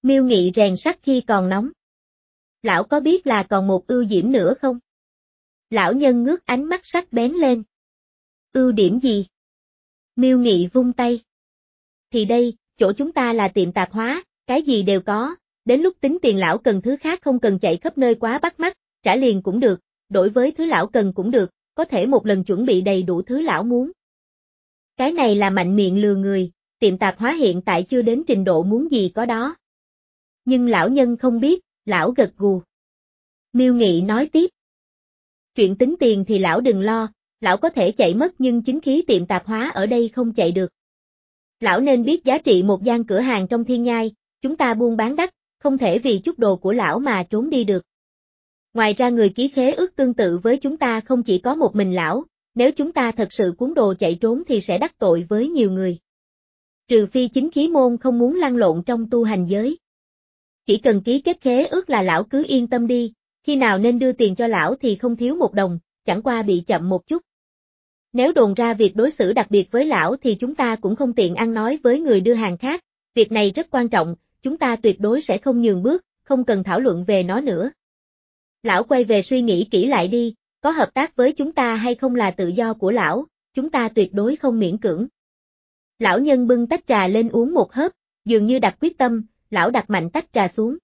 Miêu Nghị rèn sắt khi còn nóng. Lão có biết là còn một ưu điểm nữa không? Lão nhân ngước ánh mắt sắc bén lên. Ưu điểm gì? Miêu Nghị vung tay. Thì đây, chỗ chúng ta là tiệm tạp hóa, cái gì đều có, đến lúc tính tiền lão cần thứ khác không cần chạy khắp nơi quá bắt mắt, trả liền cũng được, đổi với thứ lão cần cũng được, có thể một lần chuẩn bị đầy đủ thứ lão muốn. Cái này là mạnh miệng lừa người, tiệm tạp hóa hiện tại chưa đến trình độ muốn gì có đó. Nhưng lão nhân không biết, lão gật gù. Miêu Nghị nói tiếp. Chuyện tính tiền thì lão đừng lo, lão có thể chạy mất nhưng chính khí tiệm tạp hóa ở đây không chạy được. Lão nên biết giá trị một gian cửa hàng trong thiên nhai, chúng ta buôn bán đắt, không thể vì chút đồ của lão mà trốn đi được. Ngoài ra người ký khế ước tương tự với chúng ta không chỉ có một mình lão, nếu chúng ta thật sự cuốn đồ chạy trốn thì sẽ đắc tội với nhiều người. Trừ phi chính khí môn không muốn lăn lộn trong tu hành giới. Chỉ cần ký kết khế ước là lão cứ yên tâm đi, khi nào nên đưa tiền cho lão thì không thiếu một đồng, chẳng qua bị chậm một chút. Nếu đồn ra việc đối xử đặc biệt với lão thì chúng ta cũng không tiện ăn nói với người đưa hàng khác, việc này rất quan trọng, chúng ta tuyệt đối sẽ không nhường bước, không cần thảo luận về nó nữa. Lão quay về suy nghĩ kỹ lại đi, có hợp tác với chúng ta hay không là tự do của lão, chúng ta tuyệt đối không miễn cưỡng. Lão nhân bưng tách trà lên uống một hớp, dường như đặt quyết tâm, lão đặt mạnh tách trà xuống.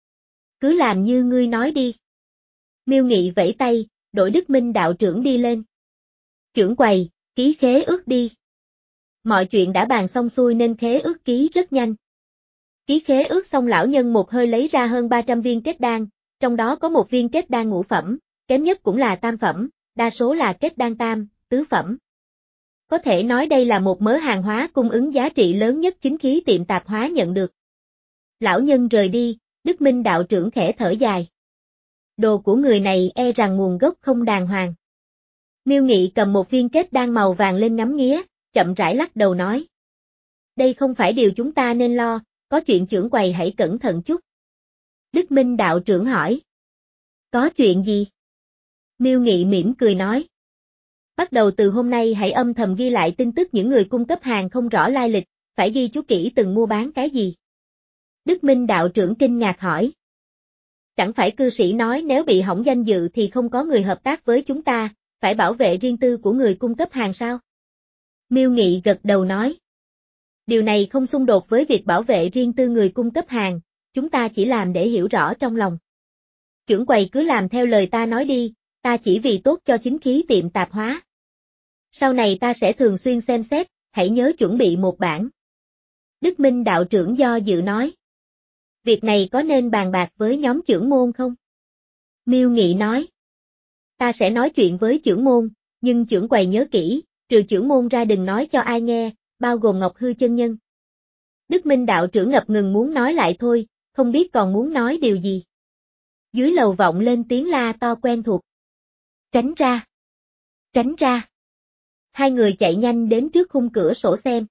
Cứ làm như ngươi nói đi. Miêu Nghị vẫy tay, đội Đức Minh đạo trưởng đi lên. Trưởng quầy, ký khế ước đi. Mọi chuyện đã bàn xong xuôi nên khế ước ký rất nhanh. Ký khế ước xong lão nhân một hơi lấy ra hơn ba trăm viên kết đan, trong đó có một viên kết đan ngũ phẩm, kém nhất cũng là tam phẩm, đa số là kết đan tam, tứ phẩm. Có thể nói đây là một mớ hàng hóa cung ứng giá trị lớn nhất chính khí tiệm tạp hóa nhận được. Lão nhân rời đi, Đức Minh đạo trưởng khẽ thở dài. Đồ của người này e rằng nguồn gốc không đàng hoàng. Miêu Nghị cầm một viên kết đan màu vàng lên ngắm nghía, chậm rãi lắc đầu nói. Đây không phải điều chúng ta nên lo, có chuyện trưởng quầy hãy cẩn thận chút. Đức Minh đạo trưởng hỏi. Có chuyện gì? Miêu Nghị mỉm cười nói. Bắt đầu từ hôm nay hãy âm thầm ghi lại tin tức những người cung cấp hàng không rõ lai lịch, phải ghi chú kỹ từng mua bán cái gì. Đức Minh đạo trưởng kinh ngạc hỏi. Chẳng phải cư sĩ nói nếu bị hỏng danh dự thì không có người hợp tác với chúng ta, phải bảo vệ riêng tư của người cung cấp hàng sao? Miêu Nghị gật đầu nói. Điều này không xung đột với việc bảo vệ riêng tư người cung cấp hàng, chúng ta chỉ làm để hiểu rõ trong lòng. Trưởng quầy cứ làm theo lời ta nói đi, ta chỉ vì tốt cho chính khí tiệm tạp hóa. Sau này ta sẽ thường xuyên xem xét, hãy nhớ chuẩn bị một bản. Đức Minh đạo trưởng do dự nói. Việc này có nên bàn bạc với nhóm trưởng môn không? Miêu Nghị nói. Ta sẽ nói chuyện với trưởng môn, nhưng trưởng quầy nhớ kỹ, trừ trưởng môn ra đừng nói cho ai nghe, bao gồm Ngọc Hư chân nhân. Đức Minh đạo trưởng ngập ngừng muốn nói lại thôi, không biết còn muốn nói điều gì. Dưới lầu vọng lên tiếng la to quen thuộc. Tránh ra! Tránh ra! Hai người chạy nhanh đến trước khung cửa sổ xem.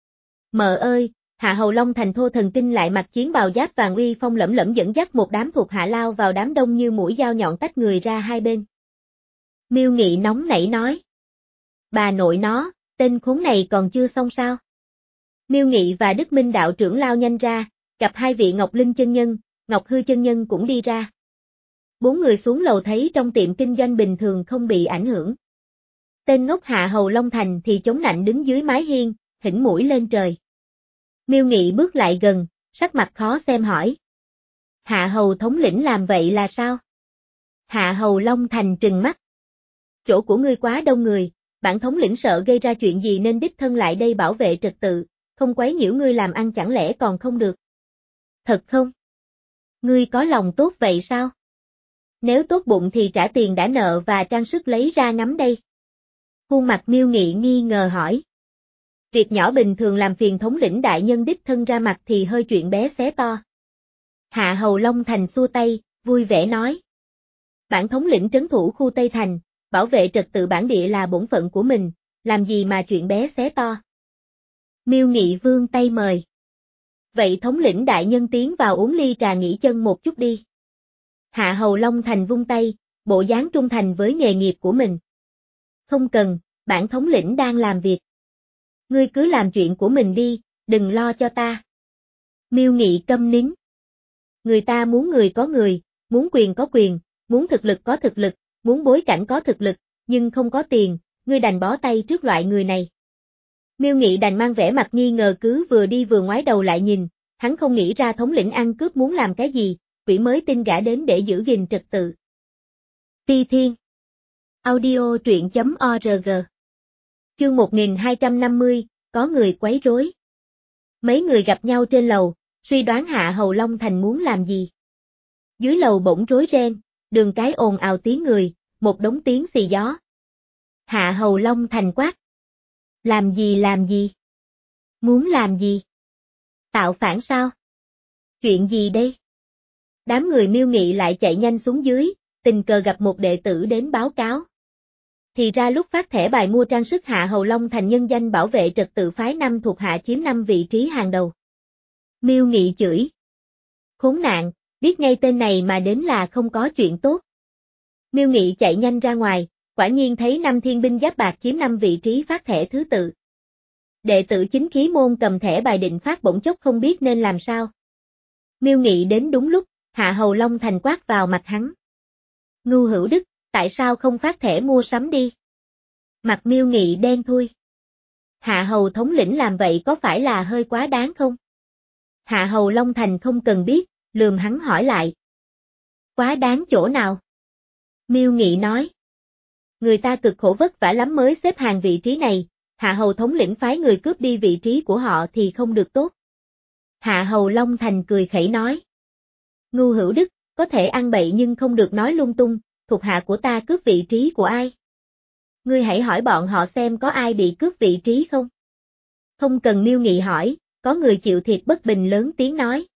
Mợ ơi, Hạ Hầu Long thành thô thần kinh lại mặc chiến bào giáp vàng uy phong lẫm lẫm dẫn dắt một đám thuộc hạ lao vào đám đông như mũi dao nhọn tách người ra hai bên. Miêu Nghị nóng nảy nói. Bà nội nó, tên khốn này còn chưa xong sao? Miêu Nghị và Đức Minh đạo trưởng lao nhanh ra, gặp hai vị Ngọc Linh chân nhân, Ngọc Hư chân nhân cũng đi ra. Bốn người xuống lầu thấy trong tiệm kinh doanh bình thường không bị ảnh hưởng. Tên ngốc Hạ Hầu Long Thành thì chống nạnh đứng dưới mái hiên, hỉnh mũi lên trời. Miêu Nghị bước lại gần, sắc mặt khó xem hỏi. Hạ Hầu thống lĩnh làm vậy là sao? Hạ Hầu Long Thành trừng mắt. Chỗ của ngươi quá đông người, bản thống lĩnh sợ gây ra chuyện gì nên đích thân lại đây bảo vệ trật tự, không quấy nhiễu ngươi làm ăn chẳng lẽ còn không được. Thật không? Ngươi có lòng tốt vậy sao? Nếu tốt bụng thì trả tiền đã nợ và trang sức lấy ra ngắm đây. Khuôn mặt Miêu Nghị nghi ngờ hỏi. Việc nhỏ bình thường làm phiền thống lĩnh đại nhân đích thân ra mặt thì hơi chuyện bé xé to. Hạ Hầu Long Thành xua tay, vui vẻ nói. Bản thống lĩnh trấn thủ khu Tây Thành, bảo vệ trật tự bản địa là bổn phận của mình, làm gì mà chuyện bé xé to. Miêu Nghị vươn tay mời. Vậy thống lĩnh đại nhân tiến vào uống ly trà nghỉ chân một chút đi. Hạ Hầu Long Thành vung tay, bộ dáng trung thành với nghề nghiệp của mình. Không cần, bản thống lĩnh đang làm việc. Ngươi cứ làm chuyện của mình đi, đừng lo cho ta. Miêu Nghị câm nín. Người ta muốn người có người, muốn quyền có quyền, muốn thực lực có thực lực, muốn bối cảnh có thực lực, nhưng không có tiền, ngươi đành bó tay trước loại người này. Miêu Nghị đành mang vẻ mặt nghi ngờ cứ vừa đi vừa ngoái đầu lại nhìn, hắn không nghĩ ra thống lĩnh ăn cướp muốn làm cái gì, quỷ mới tin gã đến để giữ gìn trật tự. Ti Thiên Audio truyện chấm org Chương một nghìn hai trăm năm mươi, có người quấy rối. Mấy người gặp nhau trên lầu, suy đoán Hạ Hầu Long Thành muốn làm gì. Dưới lầu bỗng rối ren, đường cái ồn ào tiếng người, một đống tiếng xì gió. Hạ Hầu Long Thành quát. Làm gì làm gì? Muốn làm gì? Tạo phản sao? Chuyện gì đây? Đám người Miêu Nghị lại chạy nhanh xuống dưới, tình cờ gặp một đệ tử đến báo cáo. Thì ra lúc phát thẻ bài mua trang sức Hạ Hầu Long Thành nhân danh bảo vệ trật tự phái năm thuộc hạ chiếm năm vị trí hàng đầu. Miêu Nghị chửi. Khốn nạn, biết ngay tên này mà đến là không có chuyện tốt. Miêu Nghị chạy nhanh ra ngoài, quả nhiên thấy năm thiên binh giáp bạc chiếm năm vị trí phát thẻ thứ tự. Đệ tử chính khí môn cầm thẻ bài định phát bỗng chốc không biết nên làm sao. Miêu Nghị đến đúng lúc, Hạ Hầu Long Thành quát vào mặt hắn. Ngưu Hữu Đức, tại sao không phát thẻ mua sắm đi? Mặt Miêu Nghị đen thui. Hạ Hầu thống lĩnh làm vậy có phải là hơi quá đáng không? Hạ Hầu Long Thành không cần biết, lườm hắn hỏi lại. Quá đáng chỗ nào? Miêu Nghị nói. Người ta cực khổ vất vả lắm mới xếp hàng vị trí này, Hạ Hầu thống lĩnh phái người cướp đi vị trí của họ thì không được tốt. Hạ Hầu Long Thành cười khẩy nói. Ngưu Hữu Đức, có thể ăn bậy nhưng không được nói lung tung, thuộc hạ của ta cướp vị trí của ai? Ngươi hãy hỏi bọn họ xem có ai bị cướp vị trí không? Không cần Miêu Nghị hỏi, có người chịu thiệt bất bình lớn tiếng nói.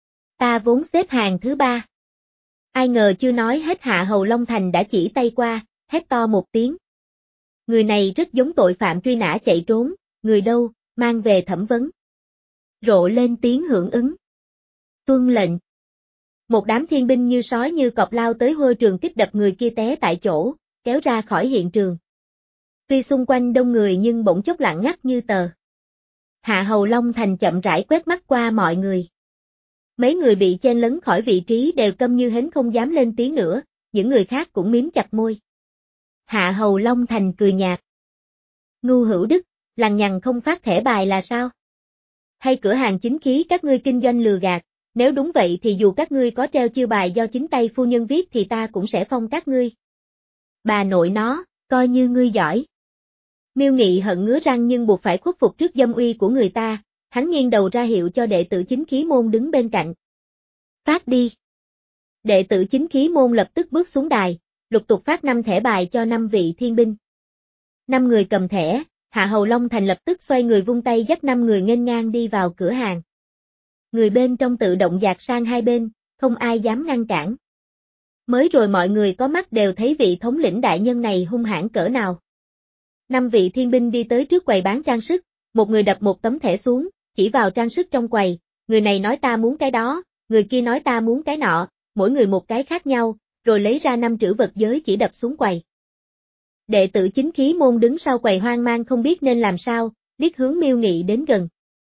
Ta vốn xếp hàng thứ ba. Ai ngờ chưa nói hết Hạ Hầu Long Thành đã chỉ tay qua, hét to một tiếng. Người này rất giống tội phạm truy nã chạy trốn, người đâu, mang về thẩm vấn. Rộ lên tiếng hưởng ứng. Tuân lệnh. Một đám thiên binh như sói như cọp lao tới hô trường kích đập người kia té tại chỗ, kéo ra khỏi hiện trường. Tuy xung quanh đông người nhưng bỗng chốc lặng ngắt như tờ. Hạ Hầu Long Thành chậm rãi quét mắt qua mọi người. Mấy người bị chen lấn khỏi vị trí đều câm như hến không dám lên tiếng nữa, những người khác cũng miếm chặt môi. Hạ Hầu Long Thành cười nhạt. Ngưu Hữu Đức, lằng nhằng không phát thẻ bài là sao? Hay cửa hàng chính khí các ngươi kinh doanh lừa gạt, nếu đúng vậy thì dù các ngươi có treo chiêu bài do chính tay phu nhân viết thì ta cũng sẽ phong các ngươi. Bà nội nó, coi như ngươi giỏi. Miêu Nghị hận ngứa răng nhưng buộc phải khuất phục trước dâm uy của người ta, hắn nghiêng đầu ra hiệu cho đệ tử chính khí môn đứng bên cạnh. Phát đi. Đệ tử chính khí môn lập tức bước xuống đài, lục tục phát năm thẻ bài cho năm vị thiên binh. Năm người cầm thẻ, Hạ Hầu Long Thành lập tức xoay người vung tay dắt năm người nghênh ngang đi vào cửa hàng. Người bên trong tự động dạt sang hai bên, không ai dám ngăn cản. Mới rồi mọi người có mắt đều thấy vị thống lĩnh đại nhân này hung hãn cỡ nào. Năm vị thiên binh đi tới trước quầy bán trang sức, một người đập một tấm thẻ xuống, chỉ vào trang sức trong quầy, người này nói ta muốn cái đó, người kia nói ta muốn cái nọ, mỗi người một cái khác nhau, rồi lấy ra năm trữ vật giới chỉ đập xuống quầy. Đệ tử chính khí môn đứng sau quầy hoang mang không biết nên làm sao, liếc hướng Miêu Nghị đến gần.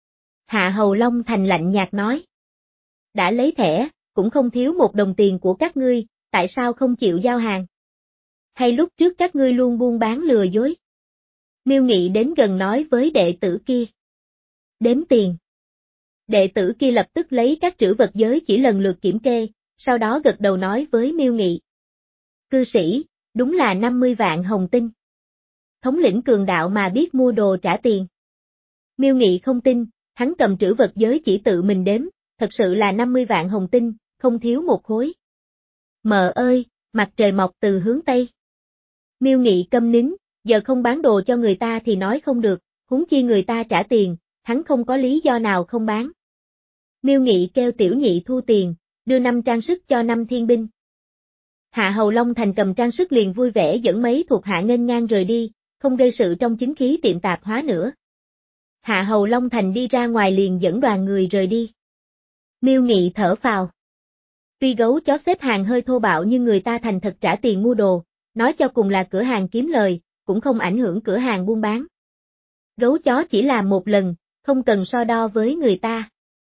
Hạ Hầu Long Thành lạnh nhạt nói. Đã lấy thẻ, cũng không thiếu một đồng tiền của các ngươi, tại sao không chịu giao hàng? Hay lúc trước các ngươi luôn buôn bán lừa dối? Miêu Nghị đến gần nói với đệ tử kia. Đếm tiền. Đệ tử kia lập tức lấy các trữ vật giới chỉ lần lượt kiểm kê, sau đó gật đầu nói với Miêu Nghị. Cư sĩ, đúng là năm mươi vạn hồng tinh. Thống lĩnh cường đạo mà biết mua đồ trả tiền. Miêu Nghị không tin, hắn cầm trữ vật giới chỉ tự mình đếm, thật sự là năm mươi vạn hồng tinh, không thiếu một khối. Mờ ơi, mặt trời mọc từ hướng Tây. Miêu Nghị câm nín, giờ không bán đồ cho người ta thì nói không được, huống chi người ta trả tiền, hắn không có lý do nào không bán. Miêu Nghị kêu tiểu nhị thu tiền, đưa năm trang sức cho năm thiên binh. Hạ Hầu Long Thành cầm trang sức liền vui vẻ dẫn mấy thuộc hạ nghênh ngang rời đi, không gây sự trong chính khí tiệm tạp hóa nữa. Hạ Hầu Long Thành đi ra ngoài liền dẫn đoàn người rời đi. Miêu Nghị thở phào. Tuy gấu chó xếp hàng hơi thô bạo nhưng người ta thành thật trả tiền mua đồ, nói cho cùng là cửa hàng kiếm lời, cũng không ảnh hưởng cửa hàng buôn bán. Gấu chó chỉ làm một lần, không cần so đo với người ta.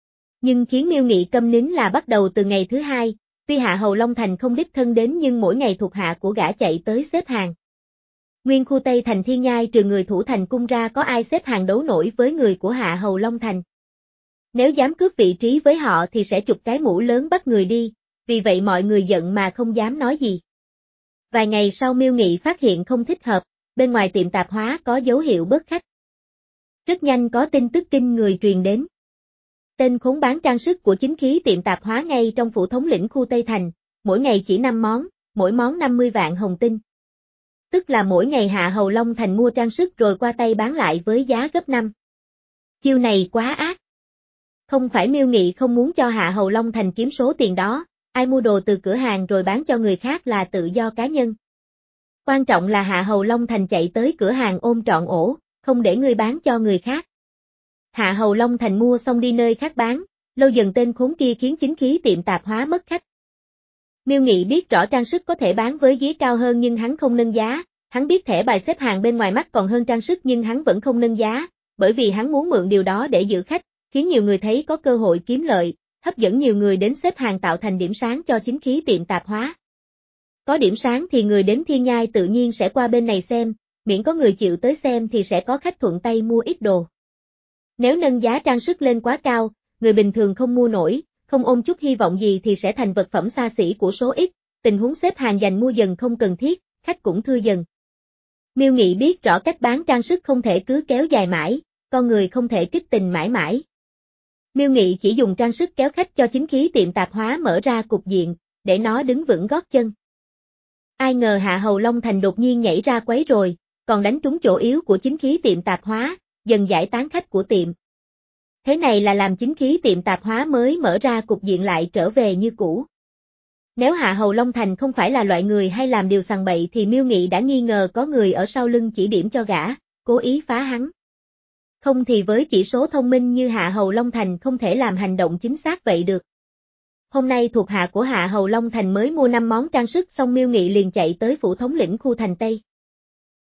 Nhưng khiến Miêu Nghị câm nín là bắt đầu từ ngày thứ hai, tuy Hạ Hầu Long Thành không đích thân đến nhưng mỗi ngày thuộc hạ của gã chạy tới xếp hàng. Nguyên khu Tây Thành Thiên Nhai trừ người thủ thành cung ra có ai xếp hàng đấu nổi với người của Hạ Hầu Long Thành. Nếu dám cướp vị trí với họ thì sẽ chụp cái mũ lớn bắt người đi, vì vậy mọi người giận mà không dám nói gì. Vài ngày sau Miêu Nghị phát hiện không thích hợp, bên ngoài tiệm tạp hóa có dấu hiệu bớt khách. Rất nhanh có tin tức kinh người truyền đến. Tên khốn bán trang sức của chính khí tiệm tạp hóa ngay trong phủ thống lĩnh khu Tây Thành, mỗi ngày chỉ năm món, mỗi món năm mươi vạn hồng tinh. Tức là mỗi ngày Hạ Hầu Long Thành mua trang sức rồi qua tay bán lại với giá gấp năm. Chiêu này quá ác. Không phải Miêu Nghị không muốn cho Hạ Hầu Long Thành kiếm số tiền đó, ai mua đồ từ cửa hàng rồi bán cho người khác là tự do cá nhân. Quan trọng là Hạ Hầu Long Thành chạy tới cửa hàng ôm trọn ổ, không để người bán cho người khác. Hạ Hầu Long Thành mua xong đi nơi khác bán, lâu dần tên khốn kia khiến chính khí tiệm tạp hóa mất khách. Miêu Nghị biết rõ trang sức có thể bán với giá cao hơn nhưng hắn không nâng giá, hắn biết thẻ bài xếp hàng bên ngoài mắc còn hơn trang sức nhưng hắn vẫn không nâng giá, bởi vì hắn muốn mượn điều đó để giữ khách, khiến nhiều người thấy có cơ hội kiếm lợi, hấp dẫn nhiều người đến xếp hàng tạo thành điểm sáng cho chính khí tiệm tạp hóa. Có điểm sáng thì người đến Thiên Nhai tự nhiên sẽ qua bên này xem, miễn có người chịu tới xem thì sẽ có khách thuận tay mua ít đồ. Nếu nâng giá trang sức lên quá cao, người bình thường không mua nổi, không ôm chút hy vọng gì thì sẽ thành vật phẩm xa xỉ của số ít, tình huống xếp hàng giành mua dần không cần thiết, khách cũng thưa dần. Miêu Nghị biết rõ cách bán trang sức không thể cứ kéo dài mãi, con người không thể kích tình mãi mãi. Miêu Nghị chỉ dùng trang sức kéo khách cho chính khí tiệm tạp hóa mở ra cục diện, để nó đứng vững gót chân. Ai ngờ Hạ Hầu Long Thành đột nhiên nhảy ra quấy rồi, còn đánh trúng chỗ yếu của chính khí tiệm tạp hóa, dần giải tán khách của tiệm. Thế này là làm chính khí tiệm tạp hóa mới mở ra cục diện lại trở về như cũ. Nếu Hạ Hầu Long Thành không phải là loại người hay làm điều sằng bậy thì Miêu Nghị đã nghi ngờ có người ở sau lưng chỉ điểm cho gã, cố ý phá hắn. Không thì với chỉ số thông minh như Hạ Hầu Long Thành không thể làm hành động chính xác vậy được. Hôm nay thuộc hạ của Hạ Hầu Long Thành mới mua năm món trang sức xong Miêu Nghị liền chạy tới phủ thống lĩnh khu thành Tây.